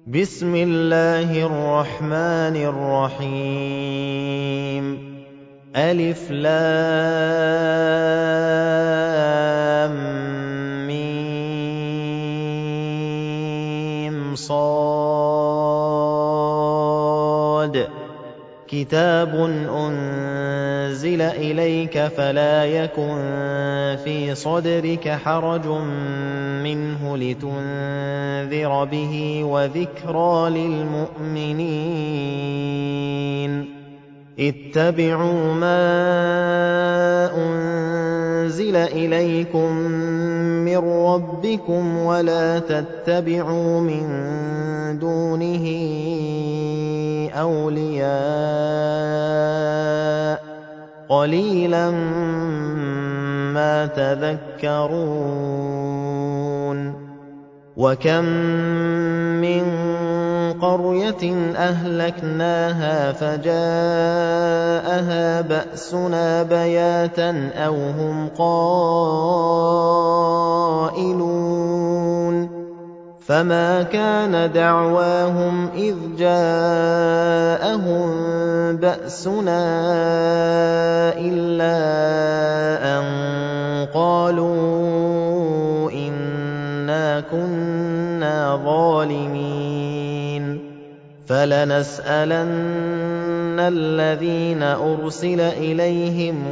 بسم الله الرحمن الرحيم ألف لام ميم صاد كتاب أنزل إليك فلا يكن في صدرك حرج منه لتنذر به وذكرى للمؤمنين اتبعوا ما أنزل إليكم من ربكم ولا تتبعوا من دونه أولياء قليلا ما تذكرون وكم من قرية أهلكناها فجاءها بأسنا بياتا أو هم قائلون فما كان دعواهم إذ جاءهم بأسنا إلا أن قالوا إنا كنا ظالمين فلنسألن الذين أرسل إليهم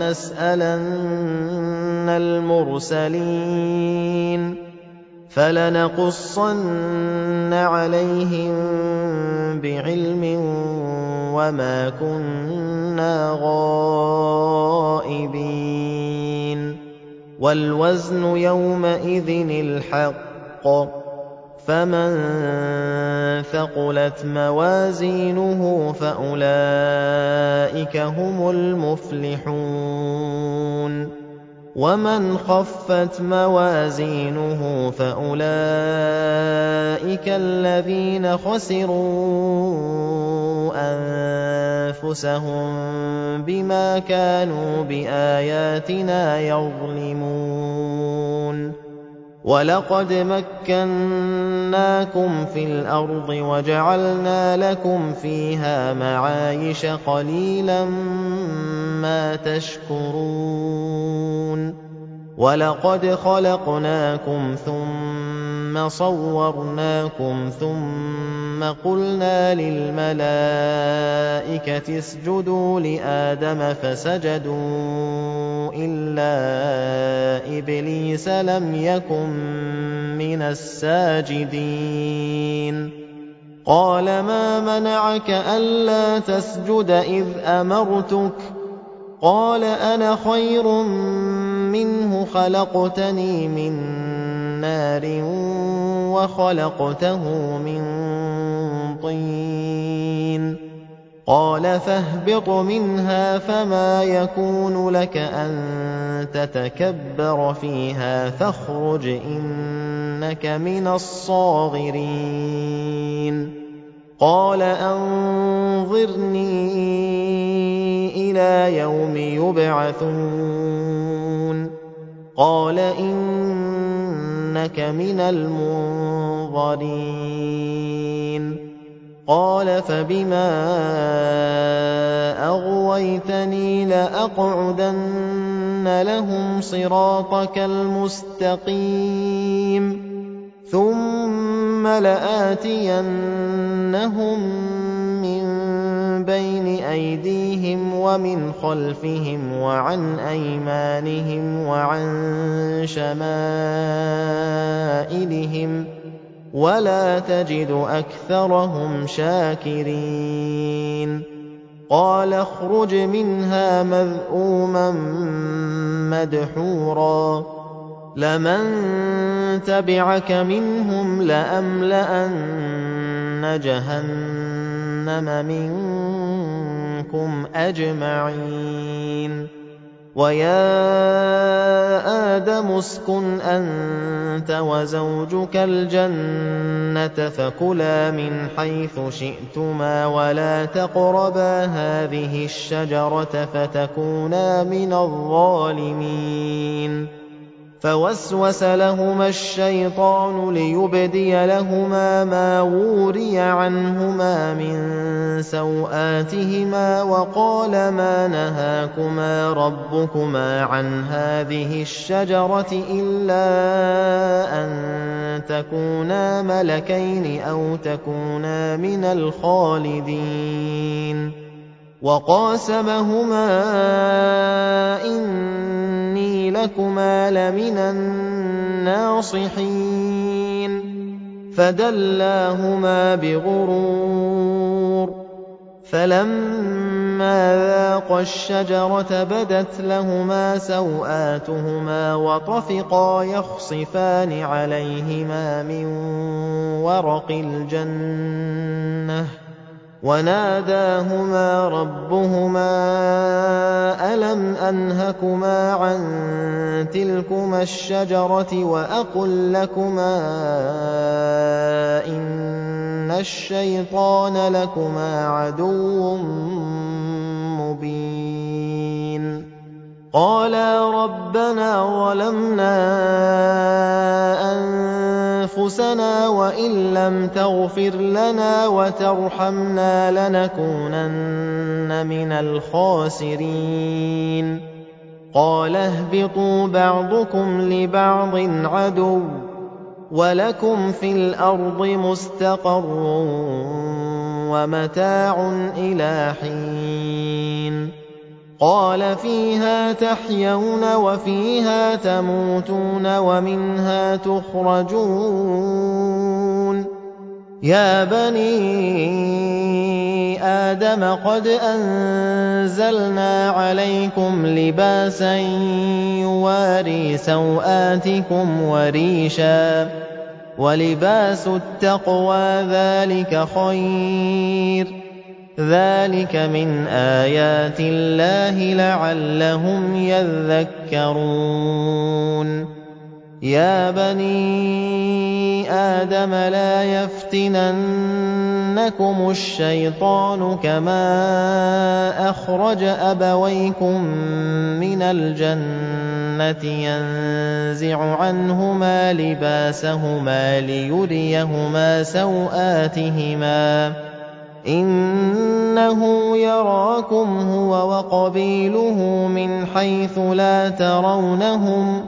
ولنسألن المرسلين فلنقصن عليهم بعلم وما كنا غائبين والوزن يومئذ الحق فمن ثقلت موازينه فأولئك هم المفلحون ومن خفت موازينه فأولئك الذين خسروا أنفسهم بما كانوا بآياتنا يظلمون ولقد مكناكم في الأرض وجعلنا لكم فيها معايش قليلا ما تشكرون ولقد خلقناكم ثم صورناكم ثم قلنا للملائكة اسجدوا لآدم فسجدوا إلا إبليس لم يكن من الساجدين قال ما منعك ألا تسجد إذ أمرتك قال أنا خير منه خلقتني من نار وخلقته من طين قال فاهبط منها فما يكون لك أن تتكبر فيها فاخرج إنك من الصاغرين قال أنظرني إلى يوم يبعثون قال إنك من المنظرين قال فبما أغويتني لأقعدن لهم صراطك المستقيم ثم لآتينهم من بين أيديهم ومن خلفهم وعن أيمانهم وعن شمائلهم ولا تجد أكثرهم شاكرين قال اخرج منها مذءوما مدحورا لمن تبعك منهم لأملأن جهنم منكم أجمعين ويا آدم اسكن أنت وزوجك الجنة فكلا من حيث شئتما ولا تقربا هذه الشجرة فتكونا من الظالمين فوسوس لهما الشيطان ليبدي لهما ما وري عنهما من سوآتهما وقال ما نهاكما ربكما عن هذه الشجرة إلا أن تكونا ملكين أو تكونا من الخالدين وقاسمهما إني لكما لمن الناصحين فدلاهما بغرور فلما ذاقا الشجرة بدت لهما سوآتهما وطفقا يخصفان عليهما من ورق الجنة وناداهما ربهما ألم أنهكما عن تلكما الشجرة وأقل لكما إن الشيطان لكما عدو مبين قالا ربنا ظلمنا أنفسنا وإن لم تغفر لنا وترحمنا لنكونن من الخاسرين قال اهبطوا بعضكم لبعض عدو ولكم في الأرض مستقر ومتاع إلى حين قال فيها تحيون وفيها تموتون ومنها تخرجون يا بني آدم قد أنزلنا عليكم لباسا يواري سوآتكم وريشا ولباس التقوى ذلك خير ذلك من آيات الله لعلهم يذكرون يا بني آدم لا يفتننكم الشيطان كما أخرج أبويكم من الجنة ينزع عنهما لباسهما ليريهما سوآتهما إنه يراكم هو وقبيله من حيث لا ترونهم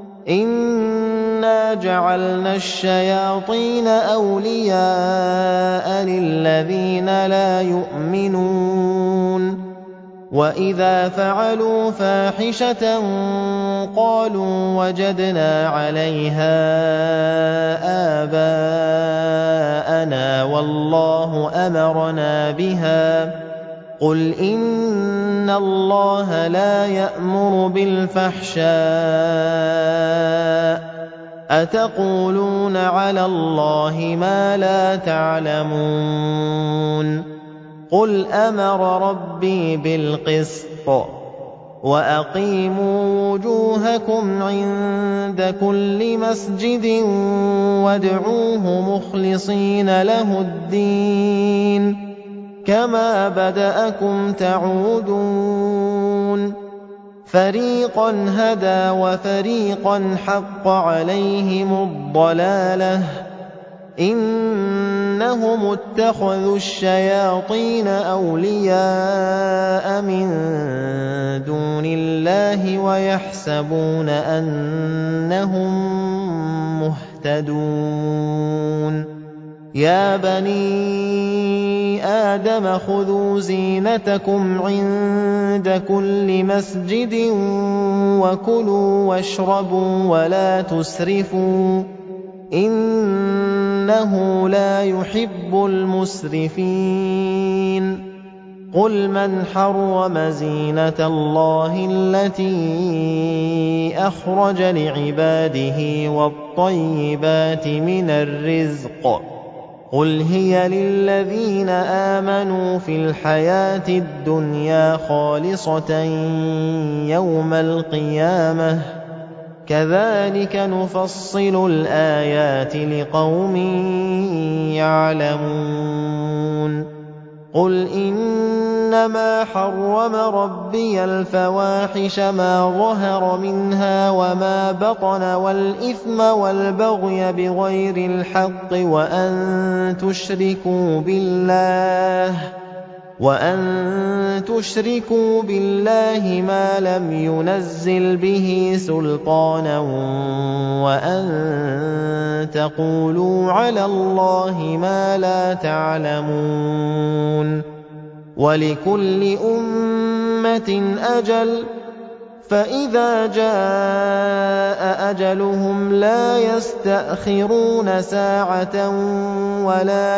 إنا جعلنا الشياطين أولياء للذين لا يؤمنون وإذا فعلوا فاحشة قالوا وجدنا عليها آباءنا والله أمرنا بها قل إن الله لا يأمر بالفحشاء أتقولون على الله ما لا تعلمون قل أمر ربي بالقسط وأقيموا وجوهكم عند كل مسجد وادعوه مخلصين له الدين كما بدأكم تعودون فريقا هدى وفريقا حق عليهم الضلالة إنهم اتخذوا الشياطين أولياء من دون الله ويحسبون أنهم مهتدون يا بني آدم خذوا زينتكم عند كل مسجد وكلوا واشربوا ولا تسرفوا إنه لا يحب المسرفين قل من حرم زينة الله التي أخرج لعباده والطيبات من الرزق قل هي للذين آمنوا في الحياة الدنيا خالصة يوم القيامة كذلك نفصل الآيات لقوم يعلمون قل إن إنما حرم ربي الفواحش ما ظهر منها وما بطن والإثم والبغي بغير الحق وأن تشركوا بالله ما لم ينزل به سلطانا وأن تقولوا على الله ما لا تعلمون ولكل أمة أجل فإذا جاء أجلهم لا يستأخرون ساعة ولا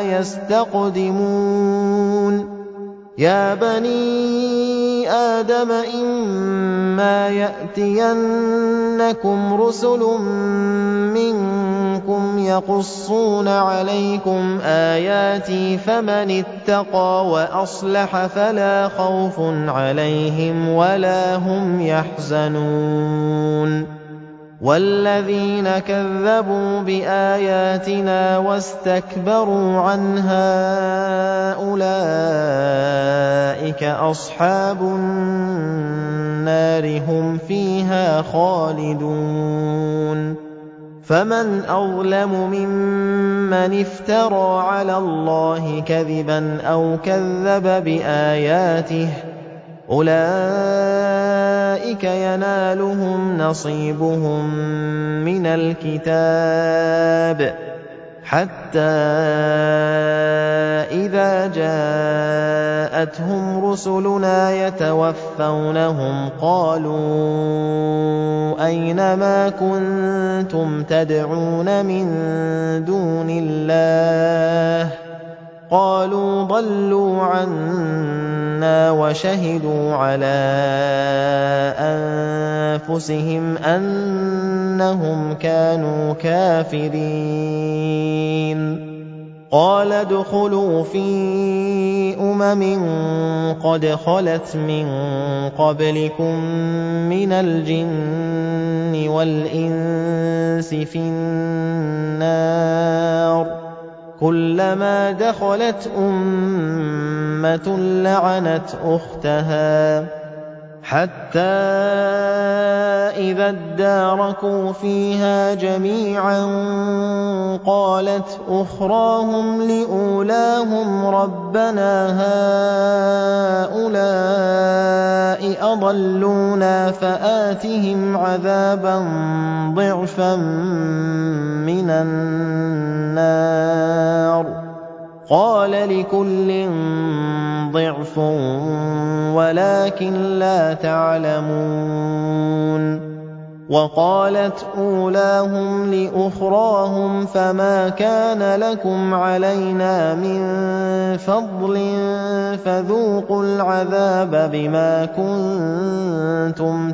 يستقدمون يا بني آدم إما يأتينكم رسل منكم يقصون عليكم آياتي فمن اتقى وأصلح فلا خوف عليهم ولا هم يحزنون والذين كذبوا بآياتنا واستكبروا عنها أولئك أصحاب النار هم فيها خالدون فمن أظلم ممن افترى على الله كذبا أو كذب بآياته أولئك ينالهم نصيبهم من الكتاب حتى إذا جاءتهم رسلنا يتوفونهم قالوا أين ما كنتم تدعون من دون الله قالوا ضلوا عنا وشهدوا على أنفسهم أنهم كانوا كافرين قال ادخلوا في قد خلت من قبلكم من الجن والإنس في النار كلما دخلت أمة لعنت أختها حتى إذا اداركوا فيها جميعا قالت أخراهم لأولاهم ربنا هؤلاء أضلونا فآتهم عذابا ضعفا من النار قال لكل ضعف ولكن لا تعلمون وقالت أولاهم لأخراهم فما كان لكم علينا من فضل فذوقوا العذاب بما كنتم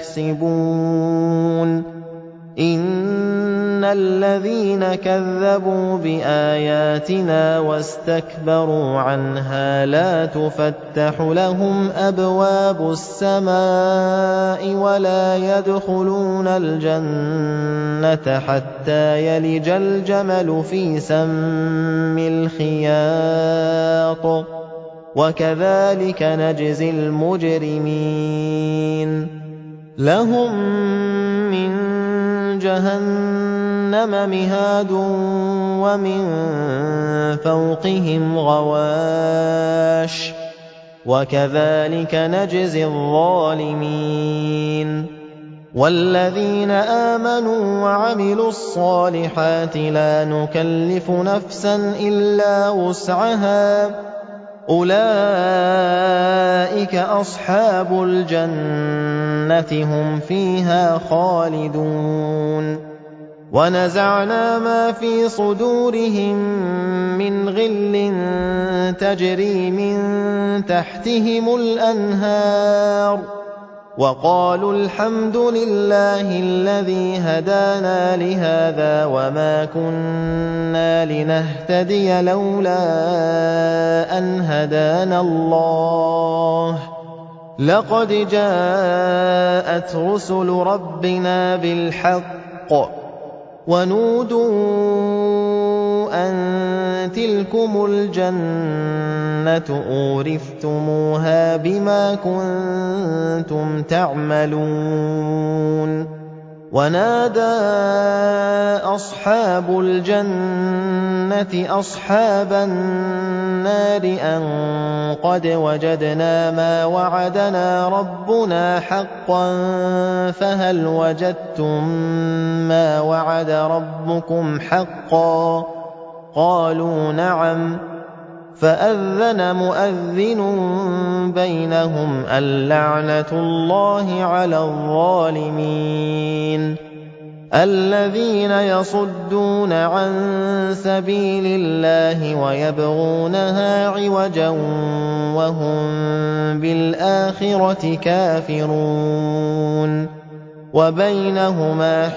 تكسبون إن الذين كذبوا بآياتنا واستكبروا عنها لا تفتح لهم أبواب السماء ولا يدخلون الجنة حتى يلج الجمل في سم الخياط وكذلك نجزي المجرمين لهم من جهنم مهاد ومن فوقهم غواش وكذلك نجزي الظالمين والذين آمنوا وعملوا الصالحات لا نكلف نفسا إلا وسعها أولئك أصحاب الجنة هم فيها خالدون ونزعنا ما في صدورهم من غل تجري من تحتهم الأنهار وقالوا الحمد لله الذي هدانا لهذا وما كنا لنهتدي لولا أن هدانا الله لقد جاءت رسل ربنا بالحق ونودوا أن تلكم الجنة أورثتموها بما كنتم تعملون ونادى أصحاب الجنة أصحاب النار أن قد وجدنا ما وعدنا ربنا حقا فهل وجدتم ما وعد ربكم حقا قالوا نعم فأذن مؤذن بينهم اللعنة الله على الظالمين الذين يصدون عن سبيل الله ويبغونها عوجا وهم بالآخرة كافرون وبينهما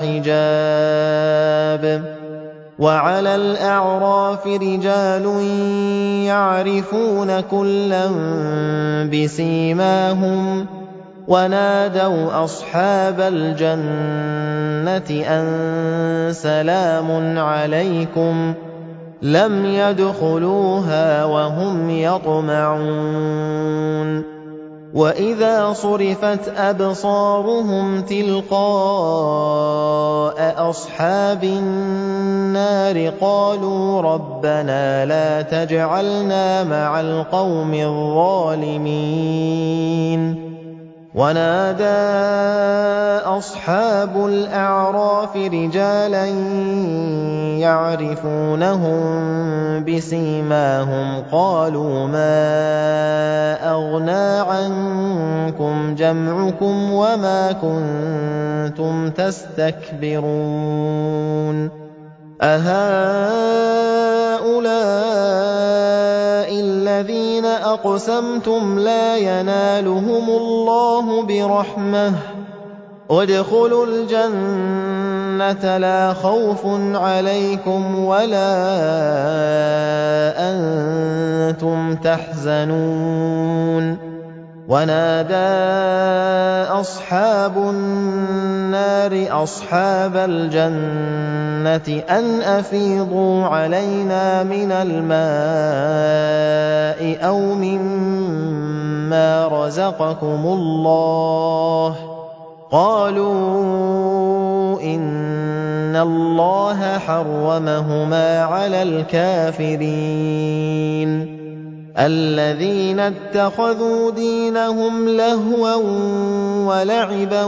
حجاب وعلى الأعراف رجال يعرفون كلا بسيماهم ونادوا أصحاب الجنة أن سلام عليكم لم يدخلوها وهم يطمعون وإذا صرفت أبصارهم تلقاء أصحاب النار قالوا ربنا لا تجعلنا مع القوم الظالمين ونادى أصحاب الأعراف رجالا يعرفونهم بسيماهم قالوا ما أغنى عنكم جمعكم وما كنتم تستكبرون أهؤلاء الذين أقسمتم لا ينالهم الله برحمة ادخلوا الجنة لا خوف عليكم ولا أنتم تحزنون ونادى أصحاب النار أصحاب الجنة أن أفيضوا علينا من الماء أو مما رزقكم الله قالوا إن الله حرمهما على الكافرين الذين اتخذوا دينهم لهوا ولعبا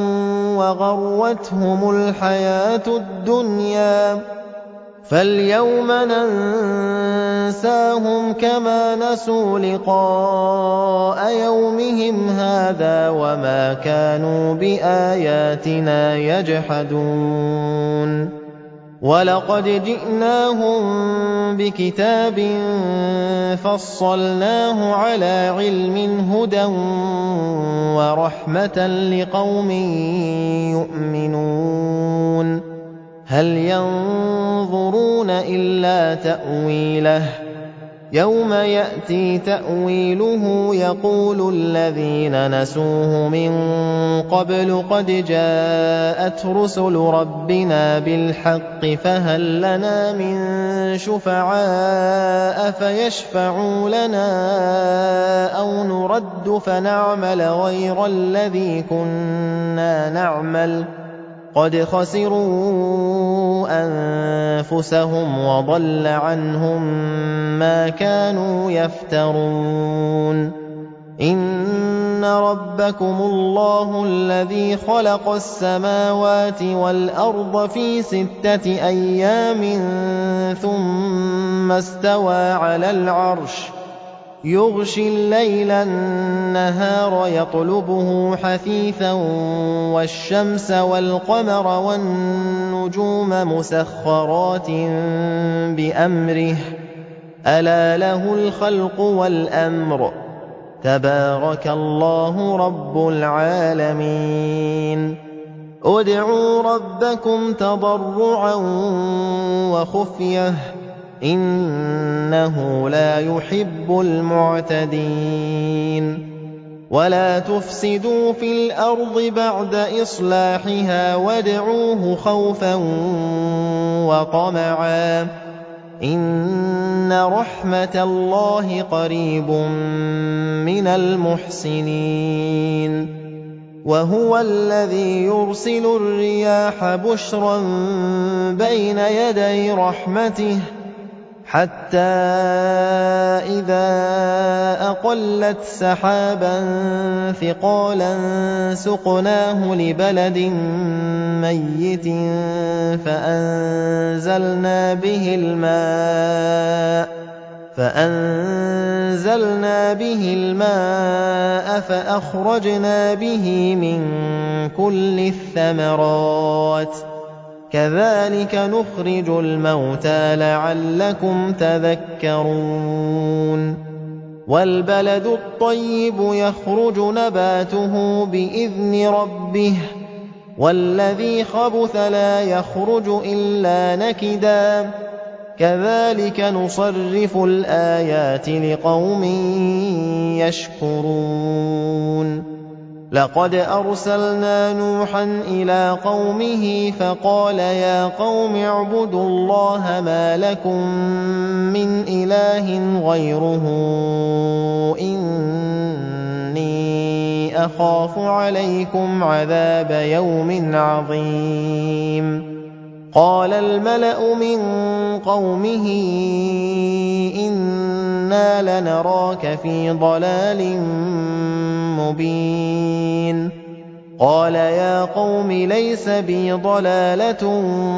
وغرتهم الحياة الدنيا فاليوم ننساهم كما نسوا لقاء يومهم هذا وما كانوا بآياتنا يجحدون ولقد جئناهم بكتاب فصلناه على علم هدى ورحمة لقوم يؤمنون هل ينظرون إلا تأويله يوم يأتي تأويله يقول الذين نسوه من قبل قد جاءت رسل ربنا بالحق فهل لنا من شفعاء فيشفعوا لنا أو نرد فنعمل غير الذي كنا نعمل قد خسروا أنفسهم وضل عنهم ما كانوا يفترون إن ربكم الله الذي خلق السماوات والأرض في 6 أيام ثم استوى على العرش يغشي الليل النهار يطلبه حثيثا والشمس والقمر والنجوم مسخرات بأمره ألا له الخلق والأمر تبارك الله رب العالمين ادعوا ربكم تضرعا وخفية إنه لا يحب المعتدين ولا تفسدوا في الأرض بعد إصلاحها وادعوه خوفا وطمعا إِنَّ رَحْمَتَ اللَّهِ قَرِيبٌ مِّنَ الْمُحْسِنِينَ وَهُوَ الَّذِي يُرْسِلُ الرِّيَاحَ بُشْرًا بَيْنَ يَدَيْ رَحْمَتِهِ حَتَّىٰ إِذَا أَقَلَّتْ سَحَابًا ثِقَالًا سُقْنَاهُ لِبَلَدٍ مَّيِّتٍ فَأَنزَلْنَا بِهِ الْمَاءَ فَأَخْرَجْنَا بِهِ مِن كُلِّ الثَّمَرَاتِ ۚ كَذَٰلِكَ نُخْرِجُ الْمَوْتَىٰ لَعَلَّكُمْ تَذَكَّرُونَ وَالْبَلَدُ الطَّيِّبُ يَخْرُجُ نَبَاتُهُ بِإِذْنِ رَبِّهِ وَالَّذِي خَبُثَ لَا يَخْرُجُ إِلَّا نَكِدًا ۚ كَذَٰلِكَ نُصَرِّفُ الْآيَاتِ لِقَوْمٍ يَشْكُرُونَ لَقَدْ أَرْسَلْنَا نُوحًا إِلَىٰ قَوْمِهِ فَقَالَ يَا قَوْمِ اعْبُدُوا اللَّهَ مَا لَكُم مِّنْ إِلَٰهٍ غَيْرُهُ إِنِّي أَخَافُ عَلَيْكُمْ عَذَابَ يَوْمٍ عَظِيمٍ قَالَ الْمَلَأُ مِن قَوْمِهِ إِنَّا لَنَرَاكَ فِي ضَلَالٍ مُّبِينٍ قَالَ يَا قَوْمِ لَيْسَ بِي ضَلَالَةٌ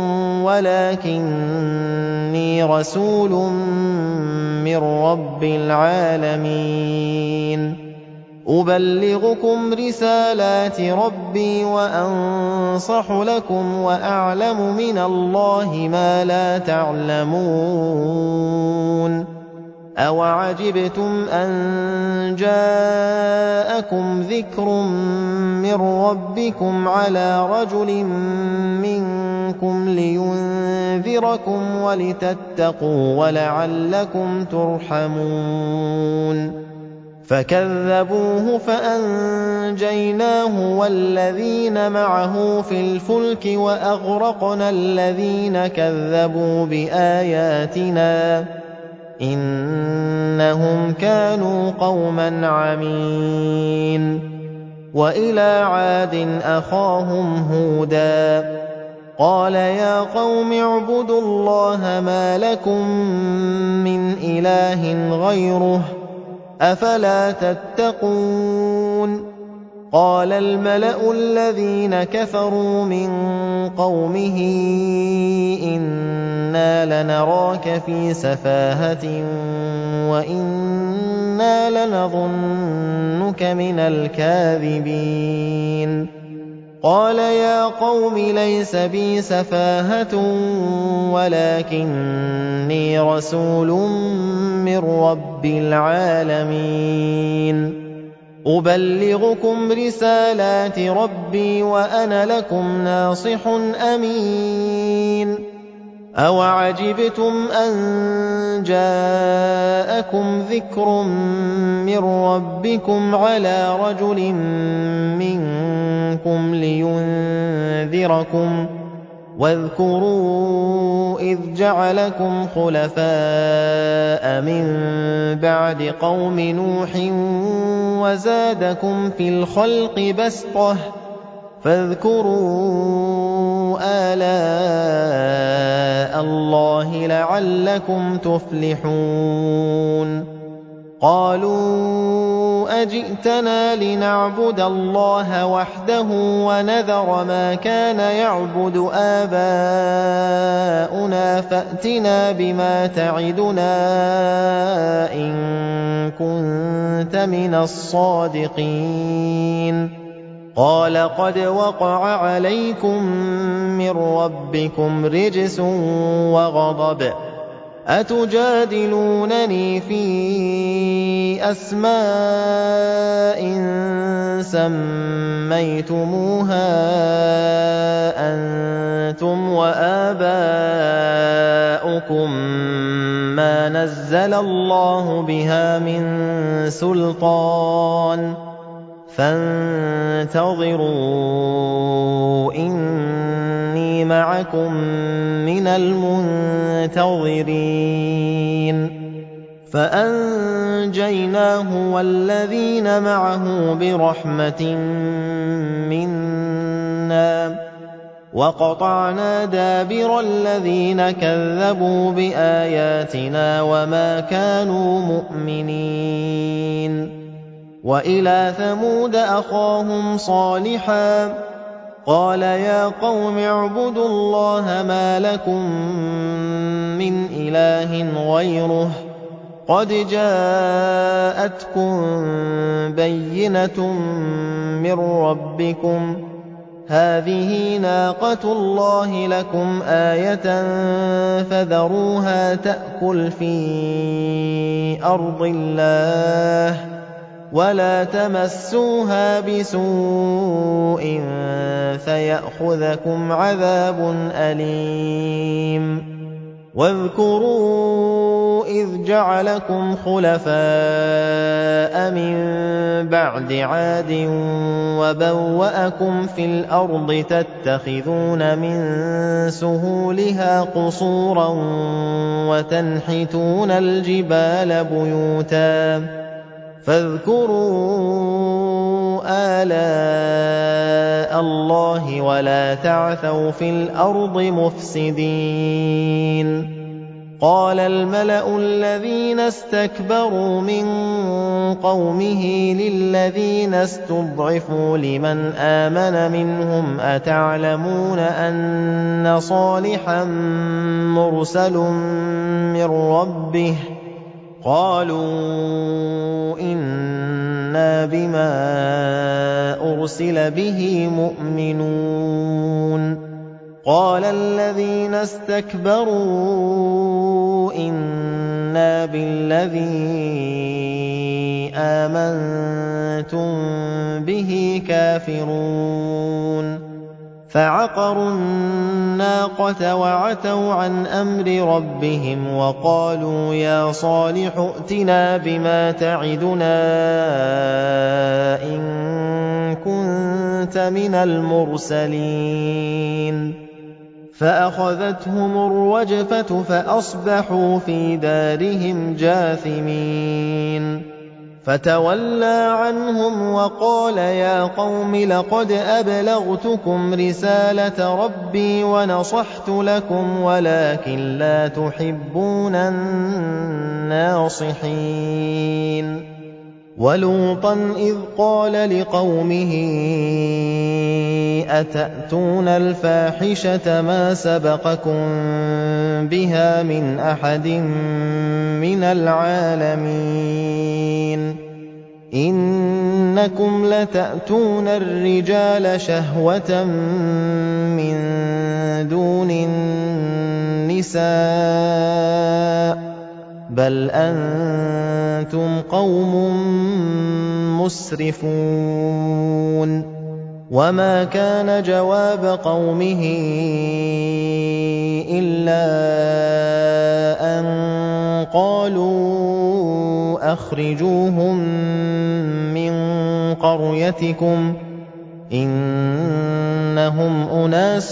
وَلَٰكِنِّي رَسُولٌ مِّن رَّبِّ الْعَالَمِينَ أُبَلِّغُكُمْ رِسَالَاتِ رَبِّي وَأَنصَحُ لَكُمْ وَأَعْلَمُ مِنَ اللَّهِ مَا لَا تَعْلَمُونَ أَوَعَجِبْتُمْ أَن جَاءَكُمْ ذِكْرٌ مِّن رَّبِّكُمْ عَلَىٰ رَجُلٍ مِّنكُمْ لِيُنذِرَكُمْ وَلِتَتَّقُوا وَلَعَلَّكُمْ تُرْحَمُونَ فَكَذَّبُوهُ فَأَنجَيْنَاهُ وَالَّذِينَ مَعَهُ فِي الْفُلْكِ وَأَغْرَقْنَا الَّذِينَ كَذَّبُوا بِآيَاتِنَا ۚ إِنَّهُمْ كَانُوا قَوْمًا عَمِينَ وَإِلَىٰ عَادٍ أَخَاهُمْ هُودًا ۚ قَالَ يَا قَوْمِ اعْبُدُوا اللَّهَ مَا لَكُم مِّنْ إِلَٰهٍ غَيْرُهُ ۖ أَفَلَا تَتَّقُونَ قَالَ الْمَلَأُ الَّذِينَ كَفَرُوا مِن قَوْمِهِ إِنَّا لَنَرَاكَ فِي سَفَاهَةٍ وَإِنَّا لَنَظُنُّكَ مِنَ الْكَاذِبِينَ قَالَ يَا قَوْمِ لَيْسَ بِي سَفَاهَةٌ وَلَٰكِنِّي رَسُولٌ مِّن رَّبِّ الْعَالَمِينَ أُبَلِّغُكُمْ رِسَالَاتِ رَبِّي وَأَنَا لَكُمْ نَاصِحٌ أَمِينٌ أَوَعَجِبْتُمْ أَن جَاءَكُمْ ذِكْرٌ مِّن رَّبِّكُمْ عَلَىٰ رَجُلٍ مِّنكُمْ لِيُنذِرَكُمْ ۖ وَاذْكُرُوا إِذْ جَعَلَكُمْ خُلَفَاءَ مِن بَعْدِ قَوْمِ نُوحٍ وَزَادَكُمْ فِي الْخَلْقِ بَسْطَةً ۖ فاذكروا آلاء اللَّهِ لَعَلَّكُمْ تُفْلِحُونَ قَالُوا أَجِئْتَنَا لِنَعْبُدَ اللَّهَ وَحْدَهُ وَنَذَرَ مَا كَانَ يَعْبُدُ آبَاؤُنَا فَأْتِنَا بِمَا تَعِدُنَا إِن كُنتَ مِنَ الصَّادِقِينَ قَالَ قَدْ وَقَعَ عَلَيْكُم مِّن رَّبِّكُمْ رِجْسٌ وَغَضَبٌ أَتُجَادِلُونَنِي فِي أَسْمَاءٍ سَمَّيْتُمُوهَا أَنتُمْ وَآبَاؤُكُم مَّا نَزَّلَ اللَّهُ بِهَا مِن سُلْطَانٍ فَانتَظِرُوا إِنِّي مَعَكُم مِّنَ الْمُنتَظِرِينَ فَأَنجَيْنَاهُ وَالَّذِينَ مَعَهُ بِرَحْمَةٍ مِّنَّا وَقَطَعْنَا دَابِرَ الَّذِينَ كَذَّبُوا بِآيَاتِنَا وَمَا كَانُوا مُؤْمِنِينَ وَإِلَىٰ ثَمُودَ أَخَاهُمْ صَالِحًا قَالَ يَا قَوْمِ اعْبُدُوا اللَّهَ مَا لَكُم مِّنْ إِلَٰهٍ غَيْرُهُ قَدْ جَاءَتْكُم بَيِّنَةٌ مِّن رَّبِّكُمْ ۖ هَٰذِهِ نَاقَةُ اللَّهِ لَكُمْ آيَةً فَذَرُوهَا تَأْكُلْ فِي أَرْضِ اللَّهِ وَلَا تَمَسُّوهَا بِسُوءٍ فَيَأْخُذَكُمْ عَذَابٌ أَلِيمٌ وَاذْكُرُوا إِذْ جَعَلَكُمْ خُلَفَاءَ مِن بَعْدِ عَادٍ وَبَوَّأَكُمْ فِي الْأَرْضِ تَتَّخِذُونَ مِن سُهُولِهَا قُصُورًا وَتَنْحِتُونَ الْجِبَالَ بُيُوتًا فَاذْكُرُوا آلَاءَ اللَّهِ وَلَا تَعْثَوْا فِي الْأَرْضِ مُفْسِدِينَ قَالَ الْمَلَأُ الَّذِينَ اسْتَكْبَرُوا مِن قَوْمِهِ لِلَّذِينَ اسْتُضْعِفُوا لِمَنْ آمَنَ مِنْهُمْ أَتَعْلَمُونَ أَنَّ صَالِحًا مُّرْسَلٌ مِّن رَّبِّهِ ۚ قَالُوا إِنَّا بِمَا أُرْسِلَ بِهِ مُؤْمِنُونَ قَالَ الَّذِينَ اسْتَكْبَرُوا إِنَّا بِالَّذِي آمَنتُم بِهِ كَافِرُونَ فَعَقَرُوا النَّاقَةَ وَعَتَوْا عَنْ أَمْرِ رَبِّهِمْ وَقَالُوا يَا صَالِحُ ائْتِنَا بِمَا تَعِدُنَا إِن كُنتَ مِنَ الْمُرْسَلِينَ فَأَخَذَتْهُمُ الرَّجْفَةُ فَأَصْبَحُوا فِي دَارِهِمْ جَاثِمِينَ فَتَوَلَّىٰ عَنْهُمْ وَقَالَ يَا قَوْمِ لَقَدْ أَبْلَغْتُكُمْ رِسَالَةَ رَبِّي وَنَصَحْتُ لَكُمْ وَلَٰكِن لَّا تُحِبُّونَ النَّاصِحِينَ وَلُوطًا إِذْ قَالَ لِقَوْمِهِ أَتَأْتُونَ الْفَاحِشَةَ مَا سَبَقَكُم بِهَا مِنْ أَحَدٍ مِّنَ الْعَالَمِينَ إِنَّكُمْ لَتَأْتُونَ الرِّجَالَ شَهْوَةً مِّن دُونِ النِّسَاءِ بَلْ أَنتُمْ قَوْمٌ مُّسْرِفُونَ وَمَا كَانَ جَوَابَ قَوْمِهِ إِلَّا أَن قَالُوا أَخْرِجُوهُم مِّن قَرْيَتِكُمْ إِنَّهُمْ أُنَاسٌ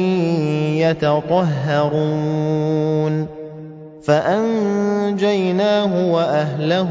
يَتَطَهَّرُونَ فَأَنجَيْنَاهُ وَأَهْلَهُ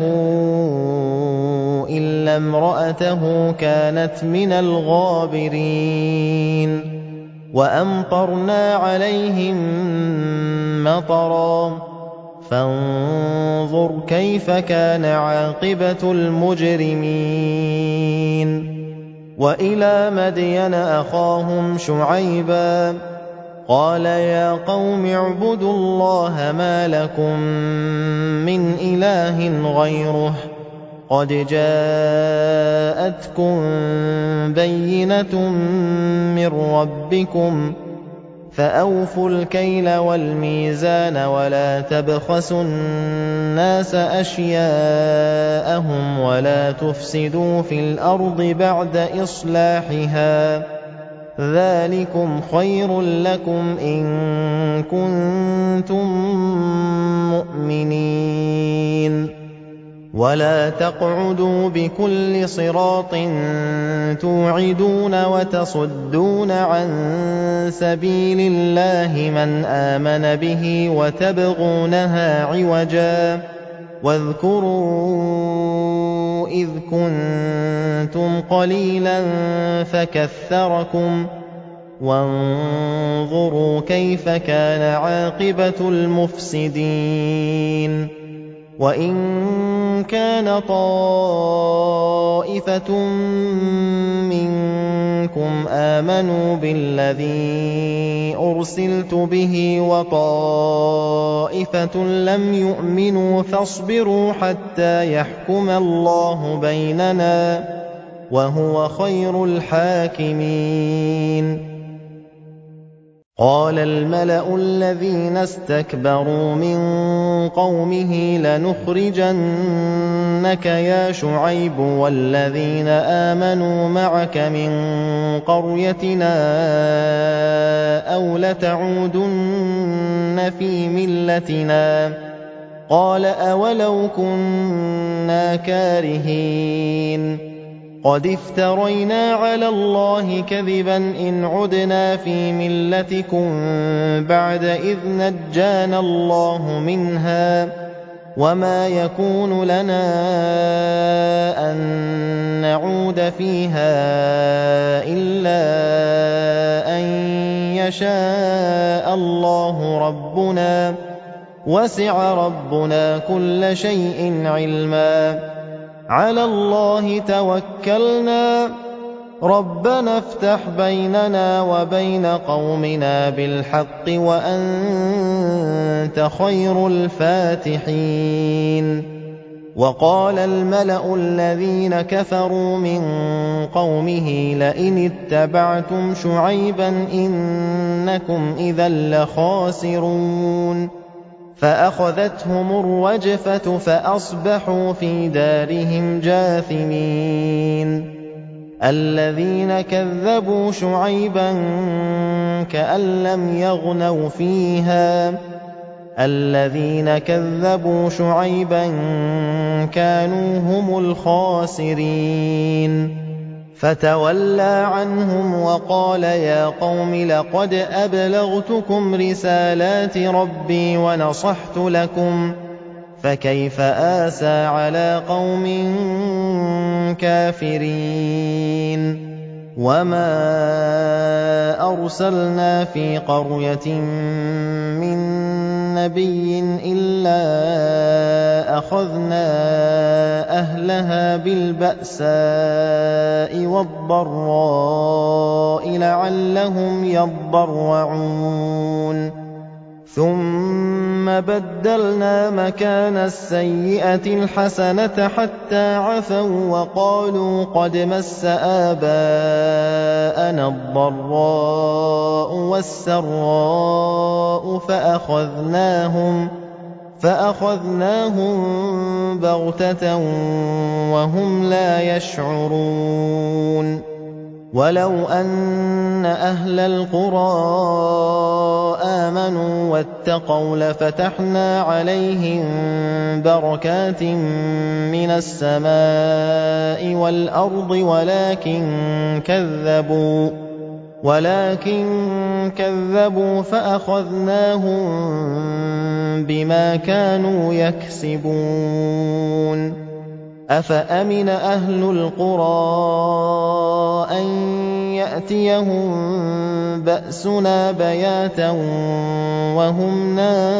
إِلَّا امْرَأَتَهُ كَانَتْ مِنَ الْغَابِرِينَ وَأَمْطَرْنَا عَلَيْهِم مَّطَرًا فَانظُرْ كَيْفَ كَانَ عَاقِبَةُ الْمُجْرِمِينَ وَإِلَىٰ مَدْيَنَ أَخَاهُمْ شُعَيْبًا قَالَ يَا قَوْمِ اعْبُدُوا اللَّهَ مَا لَكُم مِّنْ إِلَٰهٍ غَيْرُهُ قَدْ جَاءَتْكُم بَيِّنَةٌ مِّن رَّبِّكُمْ فَأَوْفُوا الْكَيْلَ وَالْمِيزَانَ وَلَا تَبْخَسُوا النَّاسَ أَشْيَاءَهُمْ وَلَا تُفْسِدُوا فِي الْأَرْضِ بَعْدَ إِصْلَاحِهَا ذَٰلِكُمْ خَيْرٌ لَّكُمْ إِن كُنتُم مُّؤْمِنِينَ ولا تقعدوا بكل صراط توعدون وتصدون عن سبيل الله من آمن به وتبغونها عوجا واذكروا إذ كنتم قليلا فكثركم وانظروا كيف كان عاقبة المفسدين وإن كان طائفة منكم آمنوا بالذي أرسلت به وطائفة لم يؤمنوا فاصبروا حتى يحكم الله بيننا وهو خير الحاكمين قال الملأ الذين استكبروا من قومه لنخرجنك يا شعيب والذين آمنوا معك من قريتنا أو لتعودن في ملتنا قال أولو كنا كارهين قد افترينا على الله كذبا إن عدنا في ملتكم بعد إذ نجانا الله منها وما يكون لنا أن نعود فيها إلا أن يشاء الله ربنا وسع ربنا كل شيء علما على الله توكلنا ربنا افتح بيننا وبين قومنا بالحق وأنت خير الفاتحين وقال الملأ الذين كفروا من قومه لئن اتبعتم شعيبا إنكم إذا لخاسرون فأخذتهم الرجفة فأصبحوا في دارهم جاثمين الذين كذبوا شعيبا كأن لم يغنوا فيها الذين كذبوا شعيبا كانوا هم الخاسرين فتولى عنهم وقال يا قوم لقد أبلغتكم رسالات ربي ونصحت لكم فكيف آسى على قوم كافرين وما أرسلنا في قرية من نبي إلا أخذنا أهلها بالبأساء والضراء لعلهم يضرعون ثم بدلنا مكان السيئة الحسنة حتى عفوا وقالوا قد مس آباءنا الضراء والسراء فأخذناهم بغتة وهم لا يشعرون ولو أن أهل القرى آمنوا واتقوا لفتحنا عليهم بركات من السماء والأرض ولكن كذبوا فأخذناهم بما كانوا يكسبون أفأمن أهل القرى أن يأتيهم بأسنا بياتا وهم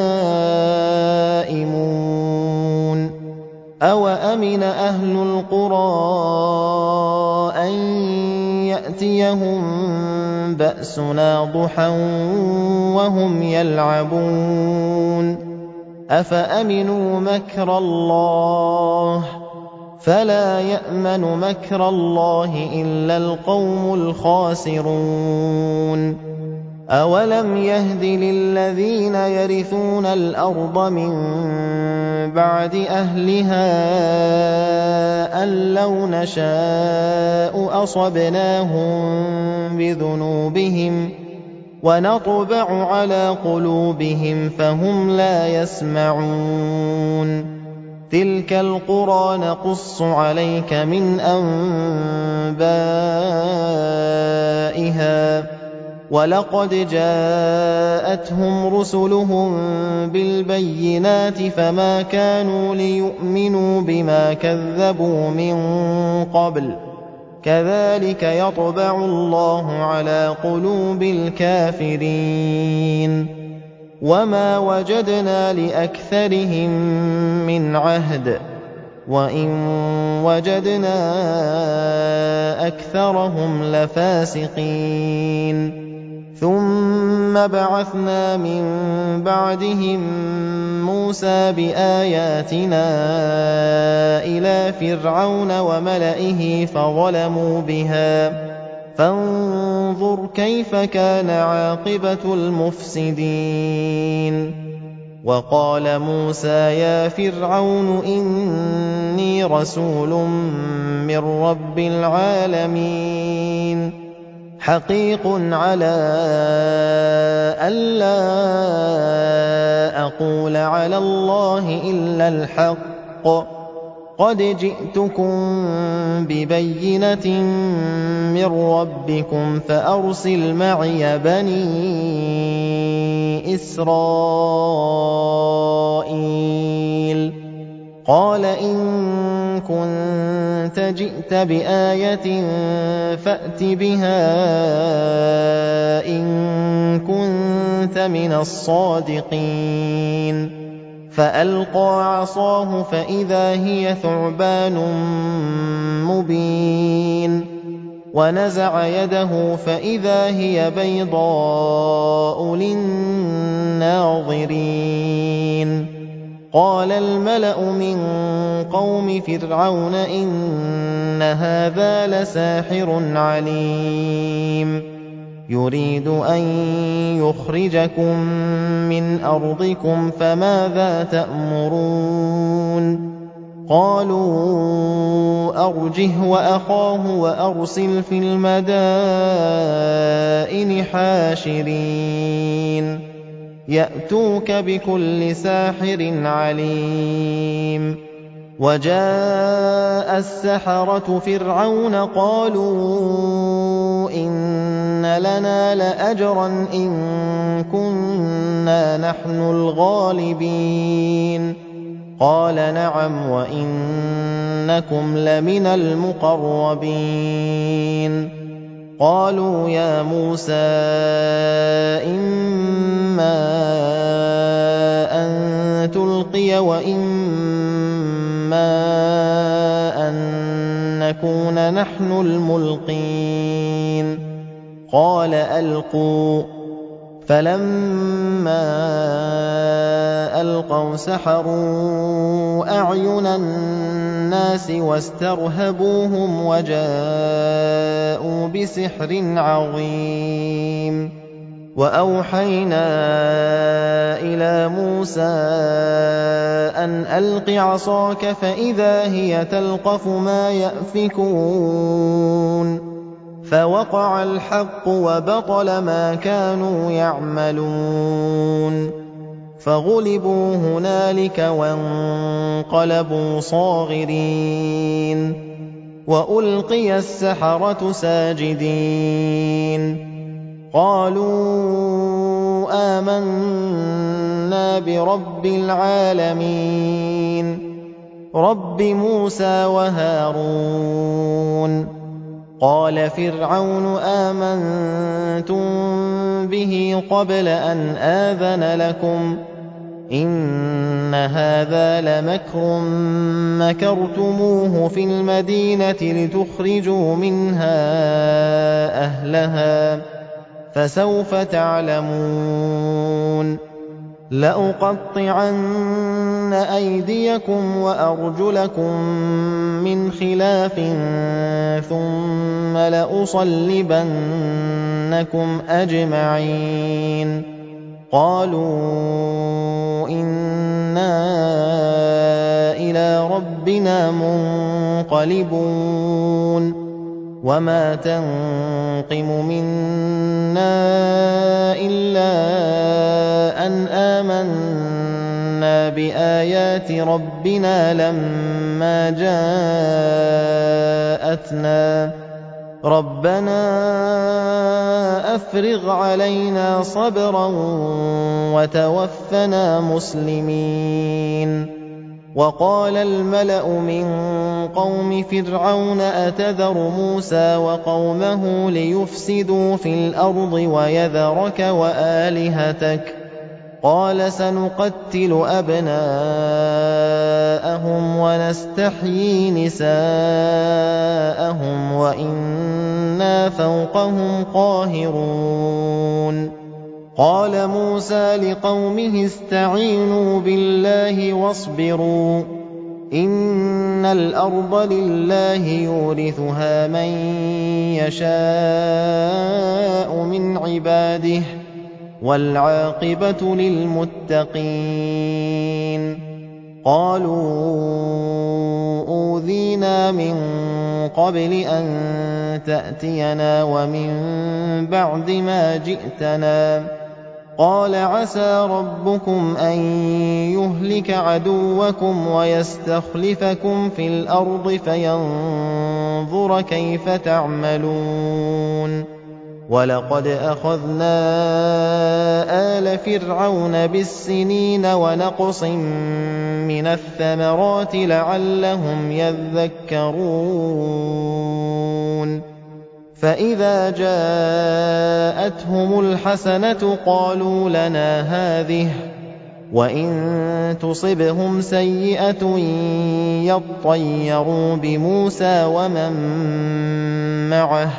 نائمون أوأمن أهل القرى أن يأتيهم بأسنا ضحى وهم يلعبون أفأمنوا مكر الله فلا يأمن مكر الله إلا القوم الخاسرون أولم يهد للذين يرثون الأرض من بعد أهلها أن لو نشاء أصبناهم بذنوبهم ونطبع على قلوبهم فهم لا يسمعون تِلْكَ الْقُرَىٰ نَقُصُّ عَلَيْكَ مِنْ أَنبَائِهَا ۚ وَلَقَدْ جَاءَتْهُمْ رُسُلُهُم بِالْبَيِّنَاتِ فَمَا كَانُوا لِيُؤْمِنُوا بِمَا كَذَّبُوا مِن قَبْلُ ۚ كَذَٰلِكَ يَطْبَعُ اللَّهُ عَلَىٰ قُلُوبِ الْكَافِرِينَ وَمَا وَجَدْنَا لِأَكْثَرِهِم مِّنْ عَهْدٍ ۖ وَإِن وَجَدْنَا أَكْثَرَهُمْ لَفَاسِقِينَ ثُمَّ بَعَثْنَا مِن بَعْدِهِم مُّوسَىٰ بِآيَاتِنَا إِلَىٰ فِرْعَوْنَ وَمَلَئِهِ فَظَلَمُوا بِهَا ۖ فانظُرْ كَيْفَ كَانَ عَاقِبَةُ الْمُفْسِدِينَ وَقَالَ مُوسَىٰ يَا فِرْعَوْنُ إِنِّي رَسُولٌ مِّن رَّبِّ الْعَالَمِينَ حَقِيقٌ عَلَىٰ أَلَّا أَقُولَ عَلَى اللَّهِ إِلَّا الْحَقَّ قَدْ جِئْتُكُم بِبَيِّنَةٍ مِّن رَّبِّكُمْ فَأَرْسِلْ مَعِيَ بَنِي إِسْرَائِيلَ قَالَ إِن كُنتَ جِئْتَ بِآيَةٍ فَأْتِ بِهَا إِن كُنتَ مِنَ الصَّادِقِينَ فَأَلْقَىٰ عَصَاهُ فَإِذَا هِيَ ثُعْبَانٌ مُّبِينٌ وَنَزَعَ يَدَهُ فَإِذَا هِيَ بَيْضَاءُ لِلنَّاظِرِينَ قَالَ الْمَلَأُ مِن قَوْمِ فِرْعَوْنَ إِنَّ هَٰذَا لَسَاحِرٌ عَلِيمٌ يُرِيدُ أَن يُخْرِجَكُم مِّنْ أَرْضِكُمْ فَمَاذَا تَأْمُرُونَ قَالُوا أَرْجِهْ وَأَخَاهُ وَأَرْسِلْ فِي الْمَدَائِنِ حَاشِرِينَ يَأْتُوكَ بِكُلِّ سَاحِرٍ عَلِيمٍ وَجَاءَ السَّحَرَةُ فِرْعَوْنَ قَالُوا إِنَّ لَنَا لَأَجْرًا إِن كُنَّا نَحْنُ الْغَالِبِينَ قَالَ نَعَمْ وَإِنَّكُمْ لَمِنَ الْمُقَرَّبِينَ قَالُوا يَا مُوسَىٰ إِمَّا أَن تُلْقِيَ وَإِمَّا أَن نَّكُونَ نَحْنُ الْمُلْقِينَ قَالَ أَلْقُوا ۖ فَلَمَّا أَلْقَوْا سَحَرُوا أَعْيُنَ النَّاسِ وَاسْتَرْهَبُوهُمْ وَجَاءُوا بِسِحْرٍ عَظِيمٍ وَأَوْحَيْنَا إِلَىٰ مُوسَىٰ أَنْ أَلْقِ عَصَاكَ فَإِذَا هِيَ تَلْقَفُ مَا يَأْفِكُونَ فَوَقَعَ الْحَقُّ وَبَطَلَ مَا كَانُوا يَعْمَلُونَ فَغُلِبُوا هُنَالِكَ وَانقَلَبُوا صَاغِرِينَ وَأُلْقِيَ السَّحَرَةُ سَاجِدِينَ قَالُوا آمَنَّا بِرَبِّ الْعَالَمِينَ رَبِّ مُوسَىٰ وَهَارُونَ قَالَ فِرْعَوْنُ آمَنتُم بِهِ قَبْلَ أَنْ آذَنَ لَكُمْ ۖ إِنَّ هَٰذَا لَمَكْرٌ مَّكَرْتُمُوهُ فِي الْمَدِينَةِ لِتُخْرِجُوا مِنْهَا أَهْلَهَا ۖ فَسَوْفَ تَعْلَمُونَ لَأُقَطِّعَنَّ أَيْدِيَكُمْ وَأَرْجُلَكُم مِّنْ خِلَافٍ ثُمَّ لَأُصَلِّبَنَّكُمْ أَجْمَعِينَ قَالُوا إِنَّا إِلَىٰ رَبِّنَا مُنقَلِبُونَ وَمَا تَنقِمُ مِنَّا إِلَّا أَنْ آمَنَّا بِآيَاتِ رَبِّنَا لَمَّا جَاءَتْنَا رَبَّنَا أَفْرِغْ عَلَيْنَا صَبْرًا وَتَوَفَّنَا مُسْلِمِينَ وَقَالَ الْمَلَأُ مِن قَوْمِ فِرْعَوْنَ أَتَذَرُ مُوسَىٰ وَقَوْمَهُ لِيُفْسِدُوا فِي الْأَرْضِ وَيَذَرَكَ وَآلِهَتَكَ قَالَ سَنُقَتِّلُ أَبْنَاءَهُمْ وَنَسْتَحْيِي نِسَاءَهُمْ وَإِنَّا فَوْقَهُمْ قَاهِرُونَ قَالَ مُوسَىٰ لِقَوْمِهِ اسْتَعِينُوا بِاللَّهِ وَاصْبِرُوا إِنَّ الْأَرْضَ لِلَّهِ يُورِثُهَا مَن يَشَاءُ مِنْ عِبَادِهِ وَالْعَاقِبَةُ لِلْمُتَّقِينَ قَالُوا أُوذِينَا مِن قَبْلِ أَن تَأْتِيَنَا وَمِن بَعْدِ مَا جِئْتَنَا قَالَ عَسَىٰ رَبُّكُمْ أَن يُهْلِكَ عَدُوَّكُمْ وَيَسْتَخْلِفَكُمْ فِي الْأَرْضِ فَيَنظُرَ كَيْفَ تَعْمَلُونَ وَلَقَدْ أَخَذْنَا آلَ فِرْعَوْنَ بِالسِّنِينَ وَنَقْصٍ مِّنَ الثَّمَرَاتِ لَعَلَّهُمْ يَذَّكَّرُونَ فَإِذَا جَاءَتْهُمُ الْحَسَنَةُ قَالُوا لَنَا هَٰذِهِ وَإِن تُصِبْهُمْ سَيِّئَةٌ يَطَّيَّرُوا بِمُوسَىٰ وَمَن مَّعَهُ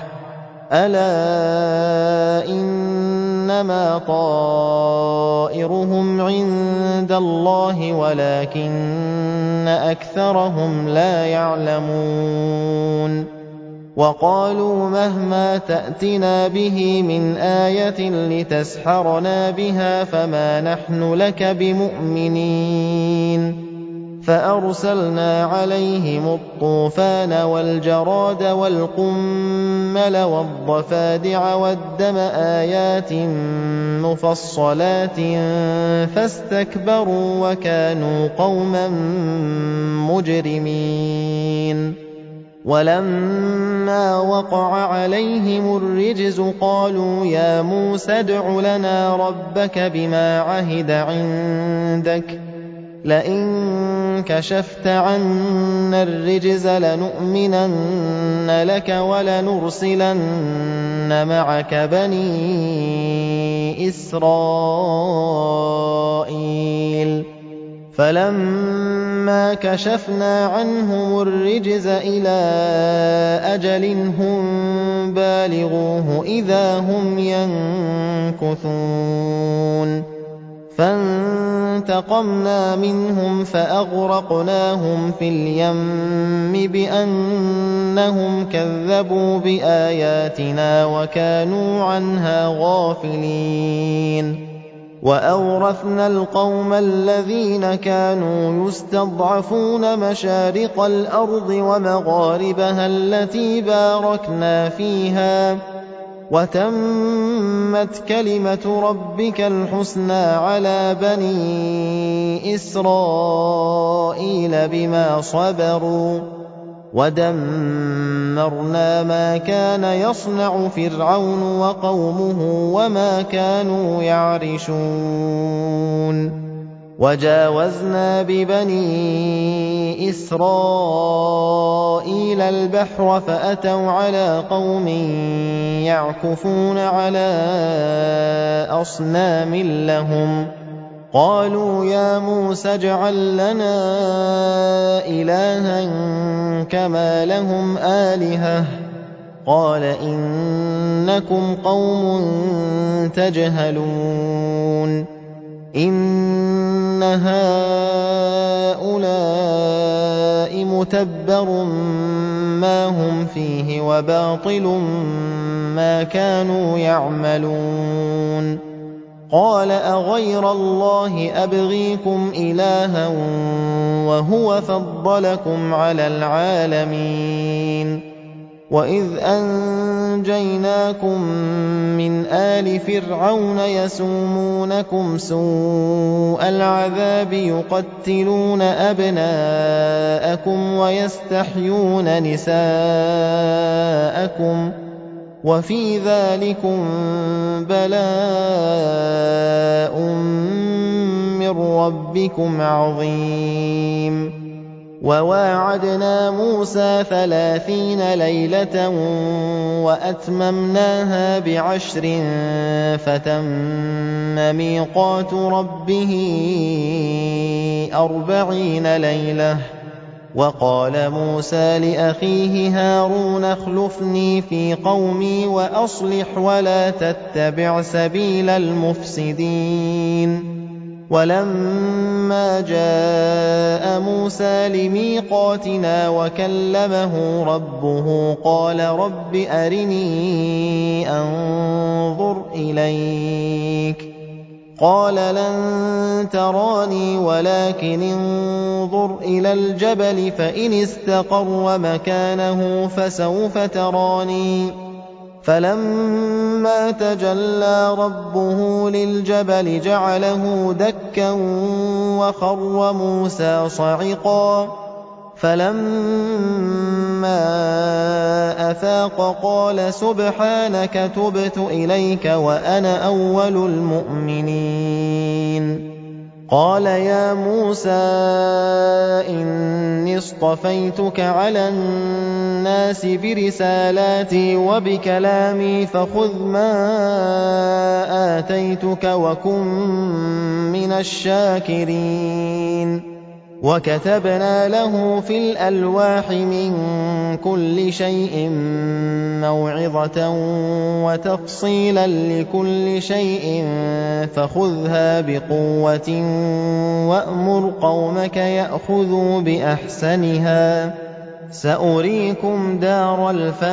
أَلَا إِنَّمَا طَائِرُهُمْ عِندَ اللَّهِ وَلَٰكِنَّ أَكْثَرَهُمْ لَا يَعْلَمُونَ وَقَالُوا مَهْمَا تَأْتِنَا بِهِ مِنْ آيَةٍ لِتَسْحَرَنَا بِهَا فَمَا نَحْنُ لَكَ بِمُؤْمِنِينَ فَأَرْسَلْنَا عَلَيْهِمُ الطُّوفَانَ وَالْجَرَادَ وَالْقُمَّلَ وَالضَّفَادِعَ وَالدَّمَ آيَاتٍ مُّفَصَّلَاتٍ فَاسْتَكْبَرُوا وَكَانُوا قَوْمًا مُّجْرِمِينَ وَلَمَّا وَقَعَ عَلَيْهِمُ الرِّجْزُ قَالُوا يَا مُوسَى ادْعُ لَنَا رَبَّكَ بِمَا عَهِدَ عِندَكَ لَئِن كَشَفْتَ عَنَّا الرِّجْزَ لَنُؤْمِنَنَّ لَكَ وَلَنُرْسِلَنَّ مَعَكَ بَنِي إِسْرَائِيلَ فَلَمَّا كَشَفْنَا عَنْهُمُ الرِّجْزَ إِلَىٰ أَجَلٍ هُم بَالِغُوهُ إِذَا هُمْ يَنكُثُونَ فَانتَقَمْنَا مِنْهُمْ فَأَغْرَقْنَاهُمْ فِي الْيَمِّ بِأَنَّهُمْ كَذَّبُوا بِآيَاتِنَا وَكَانُوا عَنْهَا غَافِلِينَ وَأَوْرَثْنَا الْقَوْمَ الَّذِينَ كَانُوا يُسْتَضْعَفُونَ مَشَارِقَ الْأَرْضِ وَمَغَارِبَهَا الَّتِي بَارَكْنَا فِيهَا وَتَمَّتْ كَلِمَةُ رَبِّكَ الْحُسْنَىٰ عَلَىٰ بَنِي إِسْرَائِيلَ بِمَا صَبَرُوا وَدَمَّرْنَا مَا كَانَ يَصْنَعُ فِرْعَوْنُ وَقَوْمُهُ وَمَا كَانُوا يَعْرِشُونَ وَجَاوَزْنَا بِبَنِي إِسْرَائِيلَ الْبَحْرَ فَأَتَوْا عَلَىٰ قَوْمٍ يَعْكُفُونَ عَلَىٰ أَصْنَامٍ لَّهُمْ قَالُوا يَا مُوسَى اجْعَل لَّنَا إِلَٰهًا كَمَا لَهُمْ آلِهَةٌ قَالَ إِنَّكُمْ قَوْمٌ تَجْهَلُونَ إِنَّ هَٰؤُلَاءِ مُتَبَّرٌ مَّا هُمْ فِيهِ وَبَاطِلٌ مَّا كَانُوا يَعْمَلُونَ قَالَ أَغَيْرَ اللَّهِ أَبْغِيكُمْ إِلَٰهًا وَهُوَ فَضَّلَكُمْ عَلَى الْعَالَمِينَ وَإِذْ أَنجَيْنَاكُم مِّنْ آلِ فِرْعَوْنَ يَسُومُونَكُمْ سُوءَ الْعَذَابِ يُقَتِّلُونَ أَبْنَاءَكُمْ وَيَسْتَحْيُونَ نِسَاءَكُمْ ۚ وَفِي ذَٰلِكُم بَلَاءٌ مِّن رَّبِّكُمْ عَظِيمٌ. وَوَاعَدْنَا مُوسَىٰ 30 لَيْلَةً وَأَتْمَمْنَاهَا ب10 فَتَمَّ مِيقَاتُ رَبِّهِ 40 لَيْلَةً ۚ وَقَالَ مُوسَىٰ لِأَخِيهِ هَارُونَ اخْلُفْنِي فِي قَوْمِي وَأَصْلِحْ وَلَا تَتَّبِعْ سَبِيلَ الْمُفْسِدِينَ. وَلَمَّا جَاءَ مُوسَىٰ لِمِيقَاتِنَا وَكَلَّمَهُ رَبُّهُ قَالَ رَبِّ أَرِنِي أَنظُرْ إِلَيْكَ ۚ قَالَ لَن تَرَانِي وَلَٰكِنِ انظُرْ إِلَى الْجَبَلِ فَإِنِ اسْتَقَرَّ مَكَانَهُ فَسَوْفَ تَرَانِي ۚ فَلَمَّا تَجَلَّىٰ رَبُّهُ لِلْجَبَلِ جَعَلَهُ دَكًّا وَخَرَّ مُوسَىٰ صَعِقًا ۚ فَلَمَّا أَفَاقَ قَالَ سُبْحَانَكَ تُبْتُ إِلَيْكَ وَأَنَا أَوَّلُ الْمُؤْمِنِينَ. قَالَ يَا مُوسَىٰ إِنِّي اصْطَفَيْتُكَ عَلَى النَّاسِ بِرِسَالَاتِي وَبِكَلَامِي فَخُذْ مَا آتَيْتُكَ وَكُن مِّنَ الشَّاكِرِينَ. وَكَتَبْنَا لَهُ فِي الْأَلْوَاحِ مِن كُلِّ شَيْءٍ مَّوْعِظَةً وَتَفْصِيلًا لِّكُلِّ شَيْءٍ فَخُذْهَا بِقُوَّةٍ وَأْمُرْ قَوْمَكَ يَأْخُذُوا بِأَحْسَنِهَا ۚ سَأُرِيكُمْ دَارَ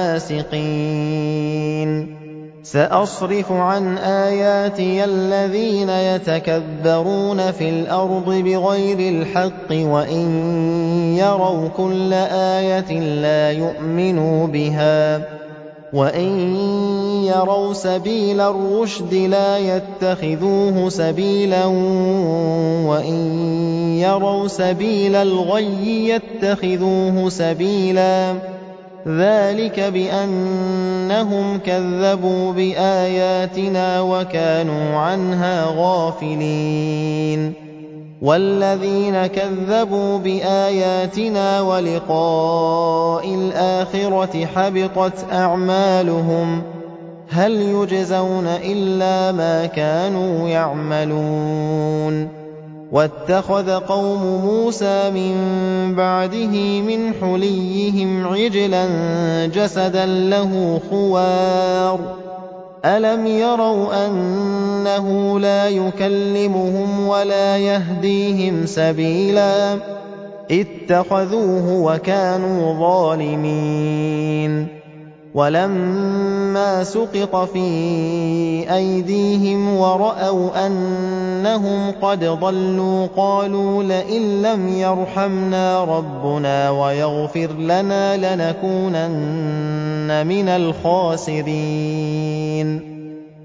الْفَاسِقِينَ. سَأَصْرِفُ عَنْ آيَاتِيَ الَّذِينَ يَتَكَبَّرُونَ فِي الْأَرْضِ بِغَيْرِ الْحَقِّ وَإِن يَرَوْا كُلَّ آيَةٍ لَّا يُؤْمِنُوا بِهَا وَإِن يَرَوْا سَبِيلَ الرُّشْدِ لَا يَتَّخِذُوهُ سَبِيلًا وَإِن يَرَوْا سَبِيلَ الْغَيِّ يَتَّخِذُوهُ سَبِيلًا ۚ ذَٰلِكَ بِأَنَّهُمْ كَذَّبُوا بِآيَاتِنَا وَكَانُوا عَنْهَا غَافِلِينَ. وَالَّذِينَ كَذَّبُوا بِآيَاتِنَا وَلِقَاءِ الْآخِرَةِ حَبِطَتْ أَعْمَالُهُمْ ۚ هَلْ يُجْزَوْنَ إِلَّا مَا كَانُوا يَعْمَلُونَ. وَاتَّخَذَ قَوْمُ مُوسَىٰ مِن بَعْدِهِ مِنْ حُلِيِّهِمْ عِجْلًا جَسَدًا لَّهُ خُوَارٌ ۚ أَلَمْ يَرَوْا أَنَّهُ لَا يُكَلِّمُهُمْ وَلَا يَهْدِيهِمْ سَبِيلًا ۘ اتَّخَذُوهُ وَكَانُوا ظَالِمِينَ. وَلَمَّا سُقِطَ فِي أَيْدِيهِمْ وَرَأَوْا أَنَّهُمْ قَدْ ضَلُّوا قَالُوا لَئِن لَّمْ يَرْحَمْنَا رَبُّنَا وَيَغْفِرْ لَنَا لَنَكُونَنَّ مِنَ الْخَاسِرِينَ.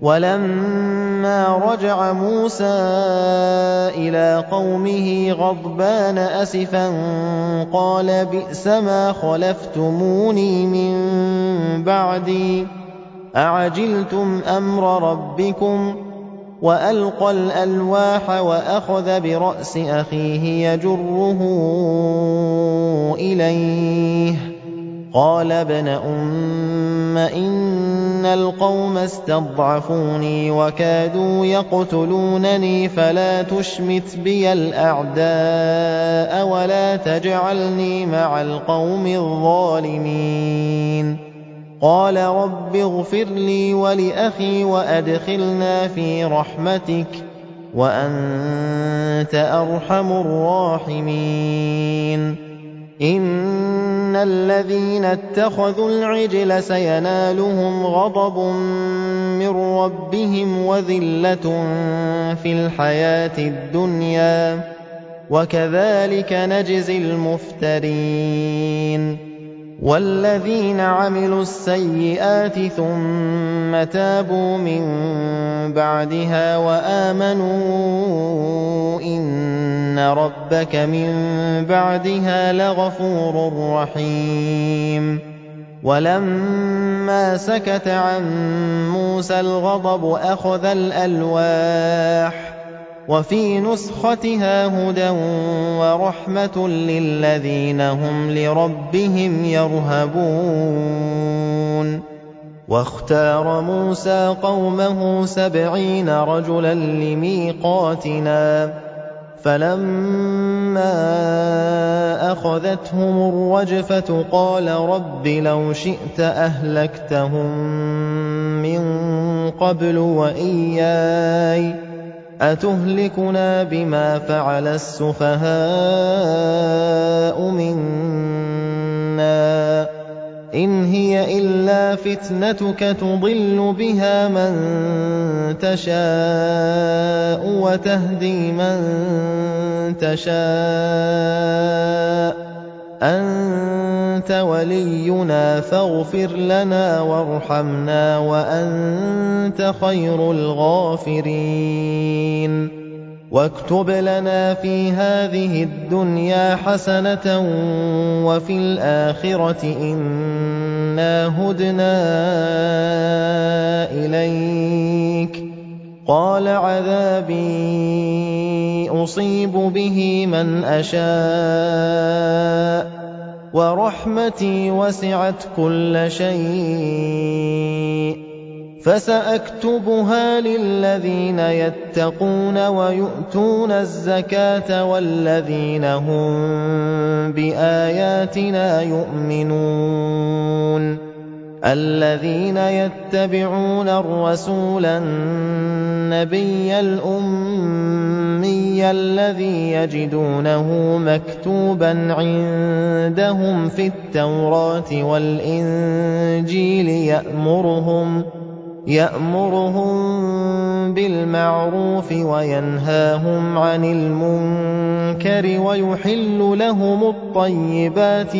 وَلَمَّا رَجَعَ مُوسَىٰ إِلَىٰ قَوْمِهِ غَضْبَانَ أَسِفًا قَالَ بِئْسَمَا خَلَفْتُمُونِي مِن بَعْدِي ۖ أَعَجِلْتُمْ أَمْرَ رَبِّكُمْ ۖ وَأَلْقَى الْأَلْوَاحَ وَأَخَذَ بِرَأْسِ أَخِيهِ يَجُرُّهُ إِلَيْهِ ۚ قَالَ ابْنَ أُمَّ إِنَّ الْقَوْمَ اسْتَضْعَفُونِي وَكَادُوا يَقْتُلُونَنِي فَلَا تُشْمِتْ بِيَ الْأَعْدَاءَ وَلَا تَجْعَلْنِي مَعَ الْقَوْمِ الظَّالِمِينَ. قَالَ رَبِّ اغْفِرْ لِي وَلِأَخِي وَأَدْخِلْنَا فِي رَحْمَتِكَ ۖ وَأَنتَ أَرْحَمُ الرَّاحِمِينَ. إِنَّ الَّذِينَ اتَّخَذُوا الْعِجْلَ سَيَنَالُهُمْ غَضَبٌ مِّن رَّبِّهِمْ وَذِلَّةٌ فِي الْحَيَاةِ الدُّنْيَا ۚ وَكَذَٰلِكَ نَجْزِي الْمُفْتَرِينَ. وَالَّذِينَ عَمِلُوا السَّيِّئَاتِ ثُمَّ تَابُوا مِن بَعْدِهَا وَآمَنُوا إِنَّ رَبَّكَ مِن بَعْدِهَا لَغَفُورٌ رَّحِيمٌ وَلَمَّا سَكَتَ عَن مُّوسَى الْغَضَبُ أَخَذَ الْأَلْوَاحَ وَفِي نُسْخَتِهَا هُدًى وَرَحْمَةٌ لِّلَّذِينَ هُمْ لِرَبِّهِمْ يَرْهَبُونَ وَاخْتَارَ مُوسَىٰ قَوْمَهُ 70 رَجُلًا لِّمِيقَاتِنَا فَلَمَّا أَخَذَتْهُمُ الرَّجْفَةُ قَالَ رَبِّ لَوْ شِئْتَ أَهْلَكْتَهُم مِّن قَبْلُ وَإِيَّايَ أَتُهْلِكُنَا بِمَا فَعَلَ السُّفَهَاءُ مِنَّا ۖ إِنْ هِيَ إِلَّا فِتْنَتُكَ تُضِلُّ بِهَا مَن تَشَاءُ وَتَهْدِي مَن تَشَاءُ ۖ أَنتَ وَلِيُّنَا فَاغْفِرْ لَنَا وَارْحَمْنَا وَأَنتَ خَيْرُ الْغَافِرِينَ وَاكْتُبْ لَنَا فِي هَٰذِهِ الدُّنْيَا حَسَنَةً وَفِي الْآخِرَةِ إِنَّا هُدْنَا إِلَيْكَ ۚ قَالَ عَذَابِي أُصِيبُ بِهِ مَنْ أَشَاءُ ۖ وَرَحْمَتِي وَسِعَتْ كُلَّ شَيْءٍ ۚ فَسَأَكْتُبُهَا لِلَّذِينَ يَتَّقُونَ وَيُؤْتُونَ الزَّكَاةَ وَالَّذِينَ هُم بِآيَاتِنَا يُؤْمِنُونَ الَّذِينَ يَتَّبِعُونَ الرَّسُولَ النَّبِيَّ الْأُمِّيَّ الَّذِي يَجِدُونَهُ مَكْتُوبًا عِندَهُمْ فِي التَّوْرَاةِ وَالْإِنجِيلِ يَأْمُرُهُم بِالْمَعْرُوفِ وَيَنْهَاهُمْ عَنِ الْمُنكَرِ وَيُحِلُّ لَهُمُ الطَّيِّبَاتِ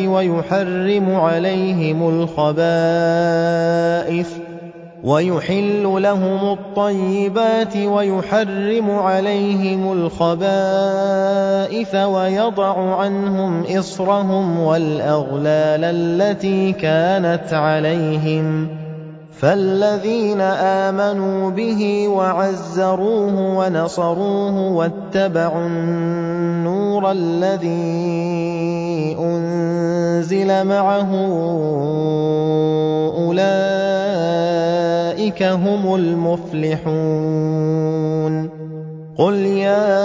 وَيُحَرِّمُ عَلَيْهِمُ الْخَبَائِثَ وَيَضَعُ عَنْهُمْ إِصْرَهُمْ وَالْأَغْلَالَ الَّتِي كَانَتْ عَلَيْهِمْ ۚ فَالَّذِينَ آمَنُوا بِهِ وَعَزَّرُوهُ وَنَصَرُوهُ وَاتَّبَعُوا النُّورَ الَّذِي أُنزِلَ مَعَهُ أُولَٰئِكَ هُمُ الْمُفْلِحُونَ قُلْ يَا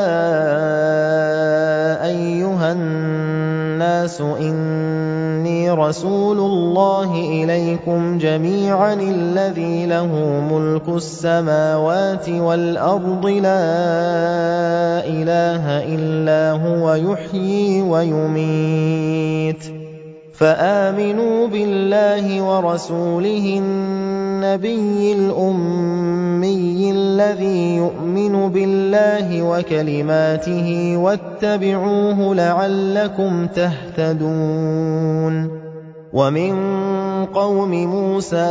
أَيُّهَا النَّاسُ إِنِّي رَسُولُ اللَّهِ إِلَيْكُمْ جَمِيعًا الَّذِي لَهُ مُلْكُ السَّمَاوَاتِ وَالْأَرْضِ لَا إِلَٰهَ إِلَّا هُوَ يُحْيِي وَيُمِيتُ فَآمِنُوا بِاللَّهِ وَرَسُولِهِ النَّبِيِّ الْأُمِّيِّ الَّذِي يُؤْمِنُ بِاللَّهِ وَكَلِمَاتِهِ وَاتَّبِعُوهُ لَعَلَّكُمْ تَهْتَدُونَ وَمِن قَوْمِ مُوسَىٰ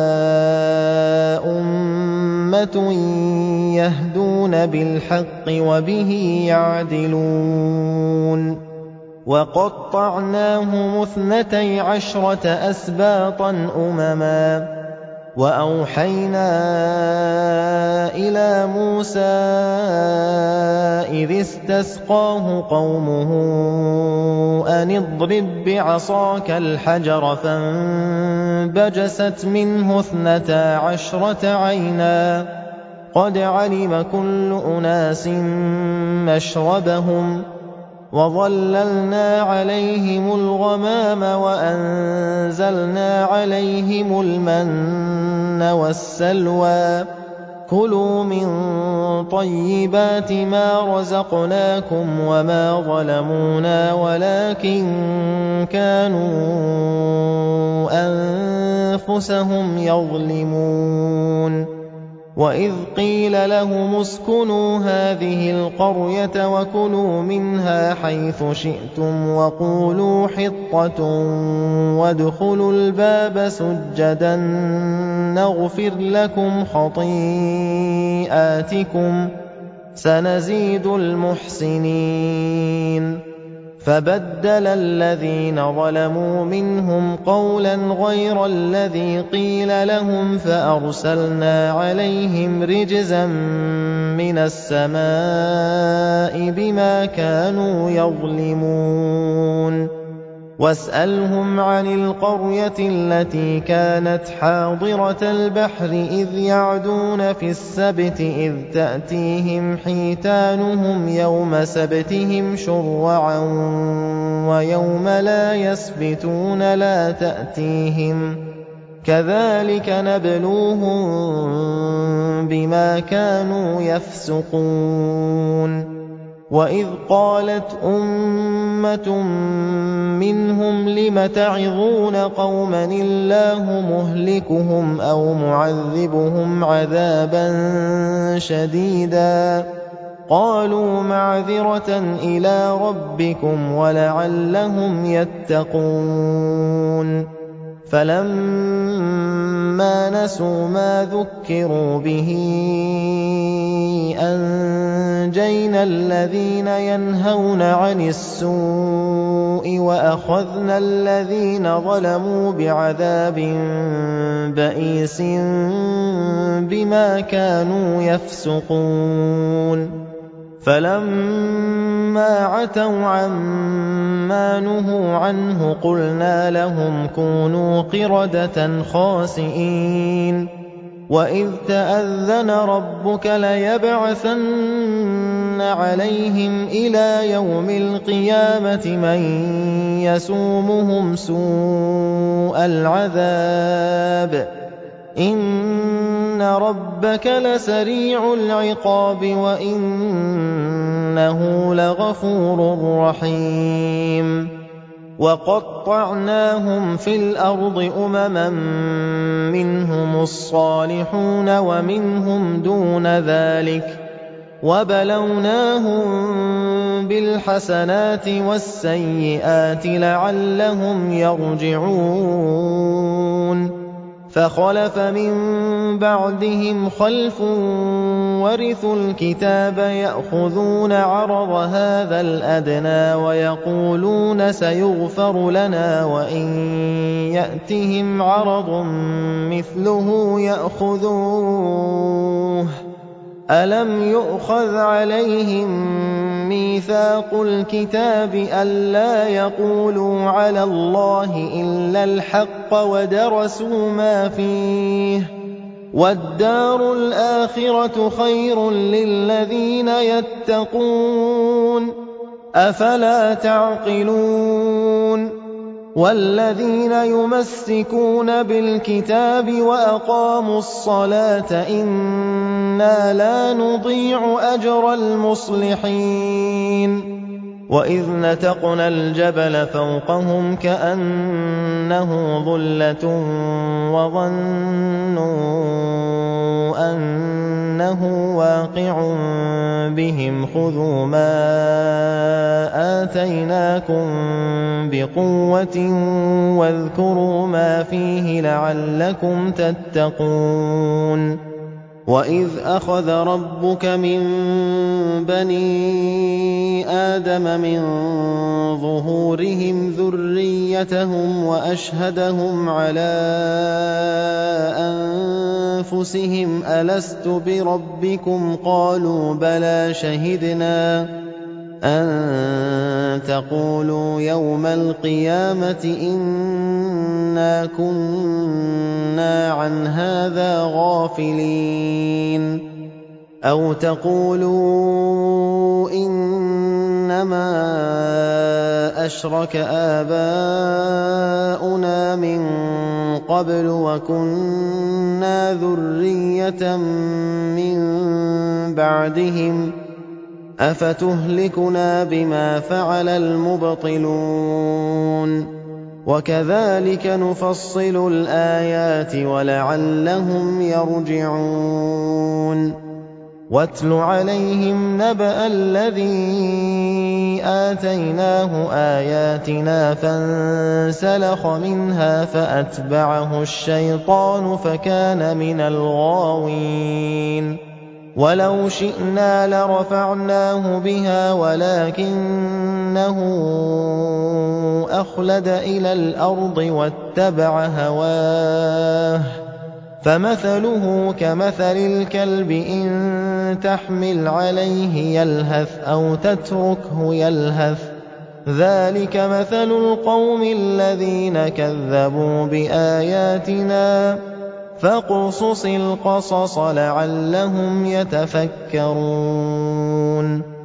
أُمَّةٌ يَهْدُونَ بِالْحَقِّ وَبِهِ يَعْدِلُونَ وَقَطَّعْنَاهُمُ 12 أَسْبَاطًا أُمَمًا وَأَوْحَيْنَا إِلَىٰ مُوسَىٰ إِذِ اسْتَسْقَاهُ قَوْمُهُ أَنِ اضْرِب بِّعَصَاكَ الْحَجَرَ ۖ فَانبَجَسَتْ مِنْهُ 12 عَيْنًا ۖ قَدْ عَلِمَ كُلُّ أُنَاسٍ مَّشْرَبَهُمْ ۖ وَظَلَّلْنَا عَلَيْهِمُ الْغَمَامَ وَأَنزَلْنَا عَلَيْهِمُ الْمَنَّ وَالسَّلْوَىٰ ۖ كُلُوا مِن طَيِّبَاتِ مَا رَزَقْنَاكُمْ ۖ وَمَا ظَلَمُونَا وَلَٰكِن كَانُوا أَنفُسَهُمْ يَظْلِمُونَ وَإِذْ قِيلَ لَهُمُ اسْكُنُوا هَٰذِهِ الْقَرْيَةَ وَكُلُوا مِنْهَا حَيْثُ شِئْتُمْ وَقُولُوا حِطَّةٌ وَادْخُلُوا الْبَابَ سُجَّدًا نَّغْفِرْ لَكُمْ خَطِيئَاتِكُمْ سَنَزِيدُ الْمُحْسِنِينَ فَبَدَّلَ الَّذِينَ ظَلَمُوا مِنْهُمْ قَوْلًا غَيْرَ الَّذِي قِيلَ لَهُمْ فَأَرْسَلْنَا عَلَيْهِمْ رِجْزًا مِّنَ السَّمَاءِ بِمَا كَانُوا يَظْلِمُونَ وَاسْأَلْهُمْ عَنِ الْقَرْيَةِ الَّتِي كَانَتْ حَاضِرَةَ الْبَحْرِ إِذْ يَعْدُونَ فِي السَّبْتِ إِذْ تَأْتِيهِمْ حِيتَانُهُمْ يَوْمَ سَبْتِهِمْ شُرَّعًا وَيَوْمَ لَا يَسْبِتُونَ لَا تَأْتِيهِمْ كَذَٰلِكَ نَبْلُوهُم بِمَا كَانُوا يَفْسُقُونَ وَإِذْ قَالَتْ أُمَّةٌ مِّنْهُمْ لِمَ تَعِظُونَ قَوْمًا اللَّهُ مُهْلِكُهُمْ أَوْ مُعَذِّبُهُمْ عَذَابًا شَدِيدًا قَالُوا مَعْذِرَةً إِلَىٰ رَبِّكُمْ وَلَعَلَّهُمْ يَتَّقُونَ فَلَمَّا نَسُوا مَا ذُكِّرُوا بِهِ أَنجَيْنَا الَّذِينَ يَنْهَوْنَ عَنِ السُّوءِ وَأَخَذْنَا الَّذِينَ ظَلَمُوا بِعَذَابٍ بَئِيسٍ بِمَا كَانُوا يَفْسُقُونَ فَلَمَّا عَتَوْا عَمَّا نُهُوا عَنْهُ قُلْنَا لَهُمْ كُونُوا قِرَدَةً خَاسِئِينَ وَإِذْ تَأَذَّنَ رَبُّكَ لَيَبْعَثَنَّ عَلَيْهِمْ إِلَىٰ يَوْمِ الْقِيَامَةِ مَن يَسُومُهُمْ سُوءَ الْعَذَابِ إِنَّ رَبَّكَ لَسَرِيعُ الْعِقَابِ وَإِنَّهُ لَغَفُورٌ رَّحِيمٌ وَقَطَّعْنَاهُمْ فِي الْأَرْضِ أُمَمًا مِّنْهُمُ الصَّالِحُونَ وَمِنْهُمْ دُونَ ذَٰلِكَ وَبَلَوْنَاهُم بِالْحَسَنَاتِ وَالسَّيِّئَاتِ لَعَلَّهُمْ يَرْجِعُونَ فَخَلَفَ مِن بَعْدِهِمْ خَلْفٌ وَرِثُوا الْكِتَابَ يَأْخُذُونَ عَرَضَ هَٰذَا الْأَدْنَىٰ وَيَقُولُونَ سَيُغْفَرُ لَنَا وَإِن يَأْتِهِمْ عَرَضٌ مِّثْلُهُ يَأْخُذُوهُ أَلَمْ يُؤْخَذْ عَلَيْهِم مِّيثَاقُ الْكِتَابِ أَلَّا يَقُولُوا عَلَى اللَّهِ إِلَّا الْحَقَّ وَدَرَسُوا مَا فِيهِ ۗ وَالدَّارُ الْآخِرَةُ خَيْرٌ لِّلَّذِينَ يَتَّقُونَ ۗ أَفَلَا تَعْقِلُونَ وَالَّذِينَ يُمَسِّكُونَ بِالْكِتَابِ وَأَقَامُوا الصَّلَاةَ إِنَّا لَا نُضِيعُ أَجْرَ الْمُصْلِحِينَ وَإِذْ نَتَقْنَا الْجَبَلَ فَوْقَهُمْ كَأَنَّهُ ظُلَّةٌ وَظَنُّوا أَنَّهُ واقِعٌ بِهِمْ خُذُوا مَا آتَيْنَاكُم بِقُوَّةٍ وَاذْكُرُوا مَا فِيهِ لَعَلَّكُمْ تَتَّقُونَ وَإِذْ أَخَذَ رَبُّكَ مِن بَنِي آدَمَ مِن ظُهُورِهِمْ ذُرِّيَّتَهُمْ وَأَشْهَدَهُمْ عَلَىٰ أَنفُسِهِمْ أَلَسْتُ بِرَبِّكُمْ ۖ قَالُوا بَلَىٰ شَهِدْنَا أَن تَقُولُوا يَوْمَ الْقِيَامَةِ إِنَّا كُنَّا عَنْ هَٰذَا غَافِلِينَ أَوْ تَقُولُوا إِنَّمَا أَشْرَكَ آبَاؤُنَا مِن قَبْلُ وَكُنَّا ذُرِّيَّةً مِّن بَعْدِهِمْ ۖ أَفَتُهْلِكُنَا بِمَا فَعَلَ الْمُبْطِلُونَ وَكَذَٰلِكَ نُفَصِّلُ الْآيَاتِ وَلَعَلَّهُمْ يَرْجِعُونَ وَاتْلُ عَلَيْهِمْ نَبَأَ الَّذِي آتَيْنَاهُ آيَاتِنَا فَانسَلَخَ مِنْهَا فَأَتْبَعَهُ الشَّيْطَانُ فَكَانَ مِنَ الْغَاوِينَ وَلَوْ شِئْنَا لَرَفَعْنَاهُ بِهَا وَلَٰكِنَّهُ أَخْلَدَ إِلَى الْأَرْضِ وَاتَّبَعَ هَوَاهُ فَمَثَلُهُ كَمَثَلِ الْكَلْبِ إِن تَحْمِلْ عَلَيْهِ يَلْهَثْ أَوْ تَتْرُكْهُ يَلْهَث ۚ ذَٰلِكَ مَثَلُ الْقَوْمِ الَّذِينَ كَذَّبُوا بِآيَاتِنَا ۚ فَاقْصُصِ الْقَصَصَ لَعَلَّهُمْ يَتَفَكَّرُونَ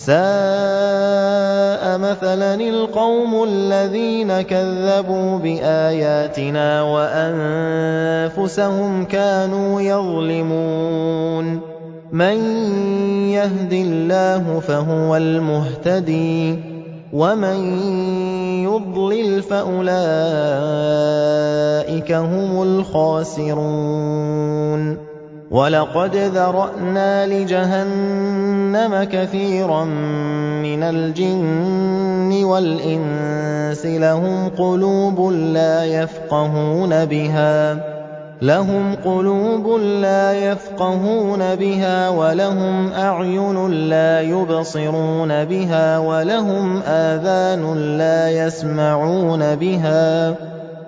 سَاءَ مَثَلًا الْقَوْمُ الَّذِينَ كَذَّبُوا بِآيَاتِنَا وَأَنفُسَهُمْ كَانُوا يَظْلِمُونَ مَن يَهْدِ اللَّهُ فَهُوَ الْمُهْتَدِي وَمَن يُضْلِلْ فَأُولَٰئِكَ هُمُ الْخَاسِرُونَ وَلَقَدْ ذَرَأْنَا لِجَهَنَّمَ كَثِيرًا مِّنَ الْجِنِّ وَالْإِنسِ لَهُمْ قُلُوبٌ لَّا يَفْقَهُونَ بِهَا وَلَهُمْ أَعْيُنٌ لَّا يُبْصِرُونَ بِهَا وَلَهُمْ آذَانٌ لَّا يَسْمَعُونَ بِهَا ۚ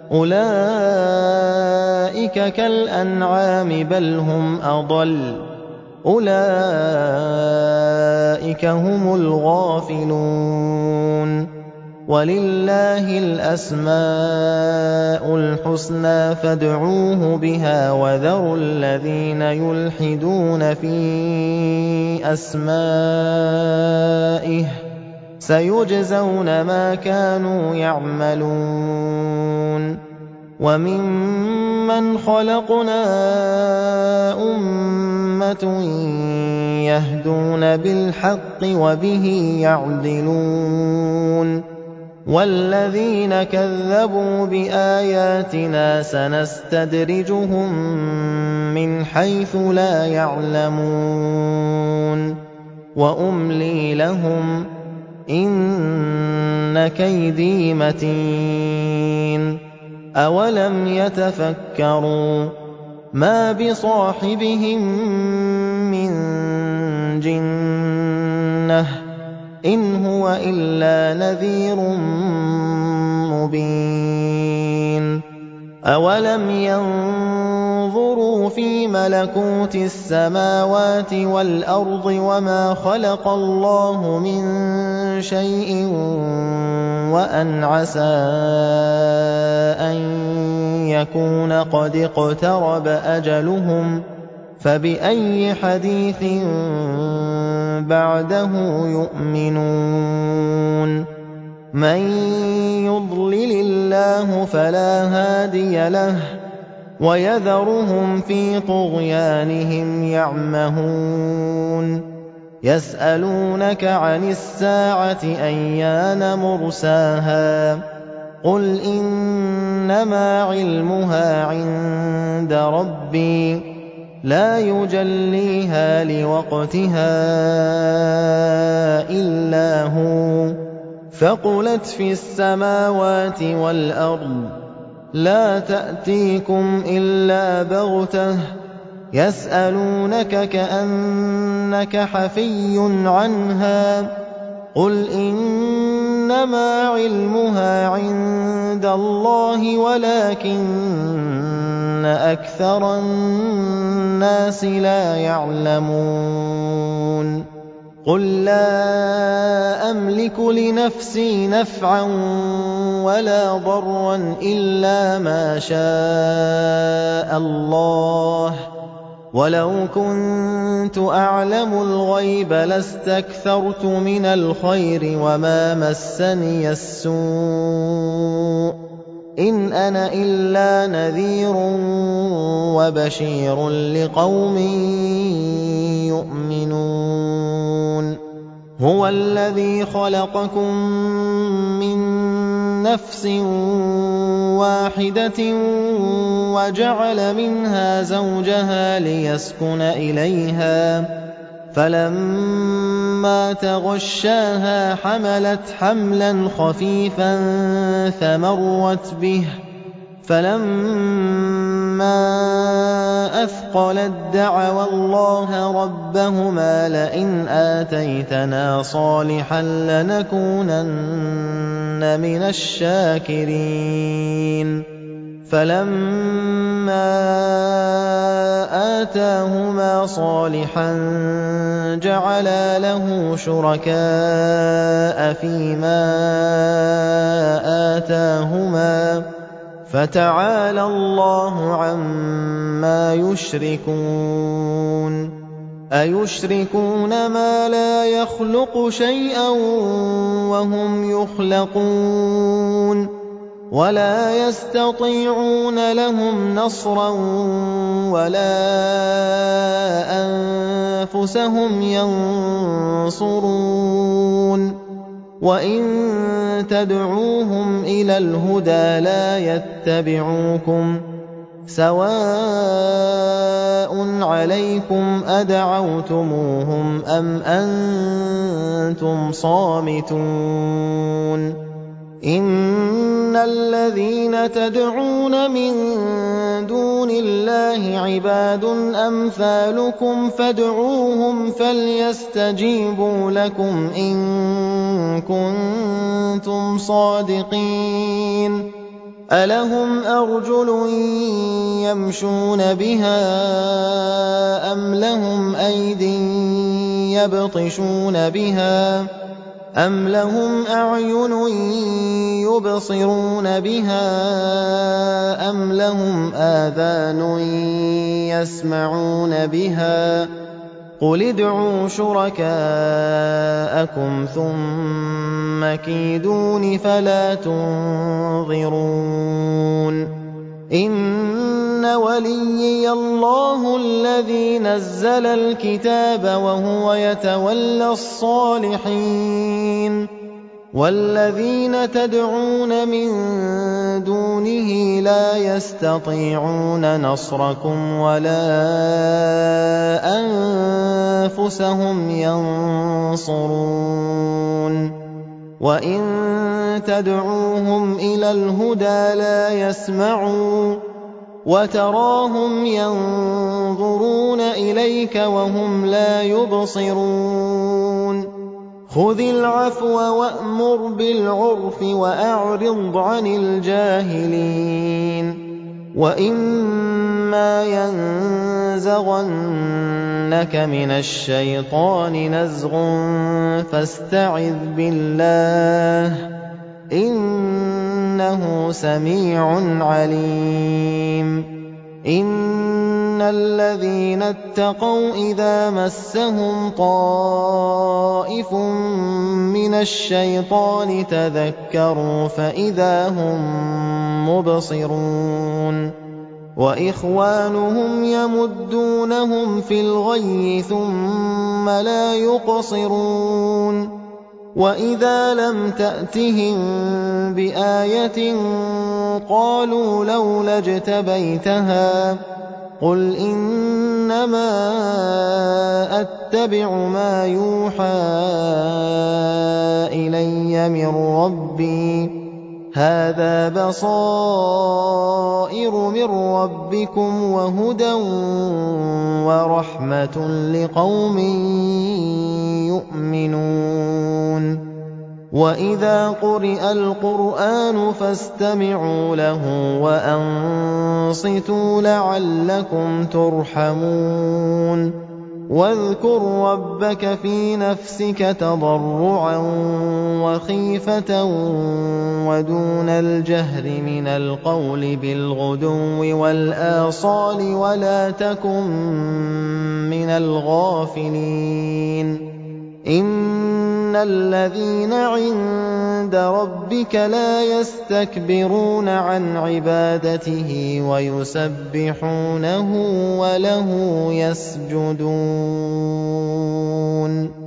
أُولَٰئِكَ كَالْأَنْعَامِ بَلْ هُمْ أَضَلُّ ۚ أُولَٰئِكَ هُمُ الْغَافِلُونَ وَلِلَّهِ الْأَسْمَاءُ الْحُسْنَىٰ فَادْعُوهُ بِهَا وَذَرُوا الَّذِينَ يُلْحِدُونَ فِي أَسْمَائِهِ ۚ سَيُجْزَوْنَ مَا كَانُوا يَعْمَلُونَ وَمِمَّنْ خَلَقْنَا أُمَّةٌ يَهْدُونَ بِالْحَقِّ وَبِهِ يَعْدِلُونَ وَالَّذِينَ كَذَّبُوا بِآيَاتِنَا سَنَسْتَدْرِجُهُم مِّنْ حَيْثُ لَا يَعْلَمُونَ وَأُمْلِي لَهُمْ ۚ إِنَّ كَيْدِي مَتِينٌ أَوَلَمْ يَتَفَكَّرُوا مَا بِصَاحِبِهِم مِّن جِنَّةٍ ۚ إِنْ هُوَ إِلَّا نَذِيرٌ مُّبِينٌ أَوَلَمْ يَنظُرُوا فِي مَلَكُوتِ السَّمَاوَاتِ وَالْأَرْضِ وَمَا خَلَقَ اللَّهُ مِن شَيْءٍ وَأَنْ عَسَىٰ أَن يَكُونَ قَدِ اقْتَرَبَ أَجَلُهُمْ ۖ فَبِأَيِّ حَدِيثٍ بَعْدَهُ يُؤْمِنُونَ مَن يُضْلِلِ اللَّهُ فَلَا هَادِيَ لَهُ وَيَذَرُهُمْ فِي طُغْيَانِهِمْ يَعْمَهُونَ يَسْأَلُونَكَ عَنِ السَّاعَةِ أَيَّانَ مُرْسَاهَا ۖ قُلْ إِنَّمَا عِلْمُهَا عِندَ رَبِّي ۖ لَا يُجَلِّيهَا لِوَقْتِهَا إِلَّا هُوَ ۚ ثَقُلَتْ فِي السَّمَاوَاتِ وَالْأَرْضِ ۚ لَا تَأْتِيكُمْ إِلَّا بَغْتَةً ۗ يَسْأَلُونَكَ كَأَنَّكَ حَفِيٌّ عَنْهَا ۖ قُلْ إِنَّمَا عِلْمُهَا عِندَ اللَّهِ وَلَٰكِنَّ أَكْثَرَ النَّاسِ لَا يَعْلَمُونَ قُل لَّا أَمْلِكُ لِنَفْسِي نَفْعًا وَلَا ضَرًّا إِلَّا مَا شَاءَ اللَّهُ ۗ وَلَوْ كُنتُ أَعْلَمُ الْغَيْبَ لَاسْتَكْثَرْتُ مِنَ الْخَيْرِ وَمَا مَسَّنِيَ السُّوءُ ۚ إِنْ أَنَا إِلَّا نَذِيرٌ وَبَشِيرٌ لِّقَوْمٍ يُؤْمِنُونَ هُوَ الَّذِي خَلَقَكُم مِّن نَفْسٍ وَاحِدَةٍ وَجَعَلَ مِنْهَا زَوْجَهَا لِيَسْكُنَ إِلَيْهَا فَلَمَّا تَغَشَّاهَا حَمَلَتْ حَمْلًا خَفِيفًا فَمَرَّتْ بِهِ فَلَمَّا أَثْقَلَت دَّعَوَا اللَّهَ رَبَّهُمَا لَئِنْ آتَيْتَنَا صَالِحًا لَّنَكُونَنَّ مِنَ الشَّاكِرِينَ فَلَمَّا آتَاهُمَا صَالِحًا جَعَلَا لَهُ شُرَكَاءَ فِيمَا آتَاهُمَا فَتَعَالَى اللَّهُ عَمَّا يُشْرِكُونَ أَيُشْرِكُونَ مَا لَا يَخْلُقُ شَيْئًا وَهُمْ يُخْلَقُونَ وَلَا يَسْتَطِيعُونَ لَهُمْ نَصْرًا وَلَا أَنفُسَهُمْ يَنصُرُونَ وَإِن تَدْعُوهُمْ إِلَى الْهُدَىٰ لَا يَتَّبِعُوكُمْ سَوَاءٌ عَلَيْكُمْ أَدَعَوْتُمُوهُمْ أَمْ أَنتُمْ صَامِتُونَ إِنَّ الَّذِينَ تَدْعُونَ مِن دُونِ اللَّهِ عِبَادٌ أَمْثَالُكُمْ فَادْعُوهُمْ فَلْيَسْتَجِيبُوا لَكُمْ إِن كُنتُمْ صَادِقِينَ أَلَهُمْ أَرْجُلٌ يَمْشُونَ بِهَا أَمْ لَهُمْ أَيْدٍ يَبْطِشُونَ بِهَا أَمْ لَهُمْ أَعْيُنٌ يُبْصِرُونَ بِهَا أَمْ لَهُمْ آذَانٌ يَسْمَعُونَ بِهَا قُلِ ادْعُوا شُرَكَاءَكُمْ ثُمَّ كِيدُونِ فَلَا تُنظِرُونِ إِنَّ وَلِيِّيَ اللَّهُ الَّذِي نَزَّلَ الْكِتَابَ وَهُوَ يَتَوَلَّى الصَّالِحِينَ وَالَّذِينَ تَدْعُونَ مِن دُونِهِ لَا يَسْتَطِيعُونَ نَصْرَكُمْ وَلَا أَنفُسَهُمْ يَنصُرُونَ وَإِن تَدْعُوهُمْ إِلَى الْهُدَىٰ لَا يَسْمَعُوا وَتَرَاهُمْ يَنظُرُونَ إِلَيْكَ وَهُمْ لَا يُبْصِرُونَ خُذِ الْعَفْوَ وَأْمُرْ بِالْعُرْفِ وَأَعْرِضْ عَنِ الْجَاهِلِينَ وَإِمَّا يَنزَغَنَّكَ مِنَ الشَّيْطَانِ نَزْغٌ فَاسْتَعِذْ بِاللَّهِ ۖ إِنَّهُ سَمِيعٌ عَلِيمٌ إِنَّ الَّذِينَ اتَّقَوْا إِذَا مَسَّهُمْ طَائِفٌ مِّنَ الشَّيْطَانِ تَذَكَّرُوا فَإِذَا هُم مُّبْصِرُونَ وَإِخْوَانُهُمْ يَمُدُّونَهُمْ فِي الْغَيِّ ثُمَّ لَا يُقْصِرُونَ وَإِذَا لَمْ تَأْتِهِم بِآيَةٍ قَالُوا لَوْلَا اجْتَبَيْتَهَا قُلْ إِنَّمَا أَتَّبِعُ مَا يُوحَىٰ إِلَيَّ مِن رَّبِّي ۚ هَٰذَا بَصَائِرُ مِن رَّبِّكُمْ وَهُدًى وَرَحْمَةٌ لِّقَوْمٍ يُؤْمِنُونَ وَإِذَا قُرِئَ الْقُرْآنُ فَاسْتَمِعُوا لَهُ وَأَنصِتُوا لَعَلَّكُمْ تُرْحَمُونَ وَاذْكُر رَّبَّكَ فِي نَفْسِكَ تَضَرُّعًا وَخِيفَةً وَدُونَ الْجَهْرِ مِنَ الْقَوْلِ بِالْغُدُوِّ وَالْآصَالِ وَلَا تَكُن مِّنَ الْغَافِلِينَ إِنَّ الَّذِينَ عِندَ رَبِّكَ لَا يَسْتَكْبِرُونَ عَنْ عِبَادَتِهِ وَيُسَبِّحُونَهُ وَلَهُ يَسْجُدُونَ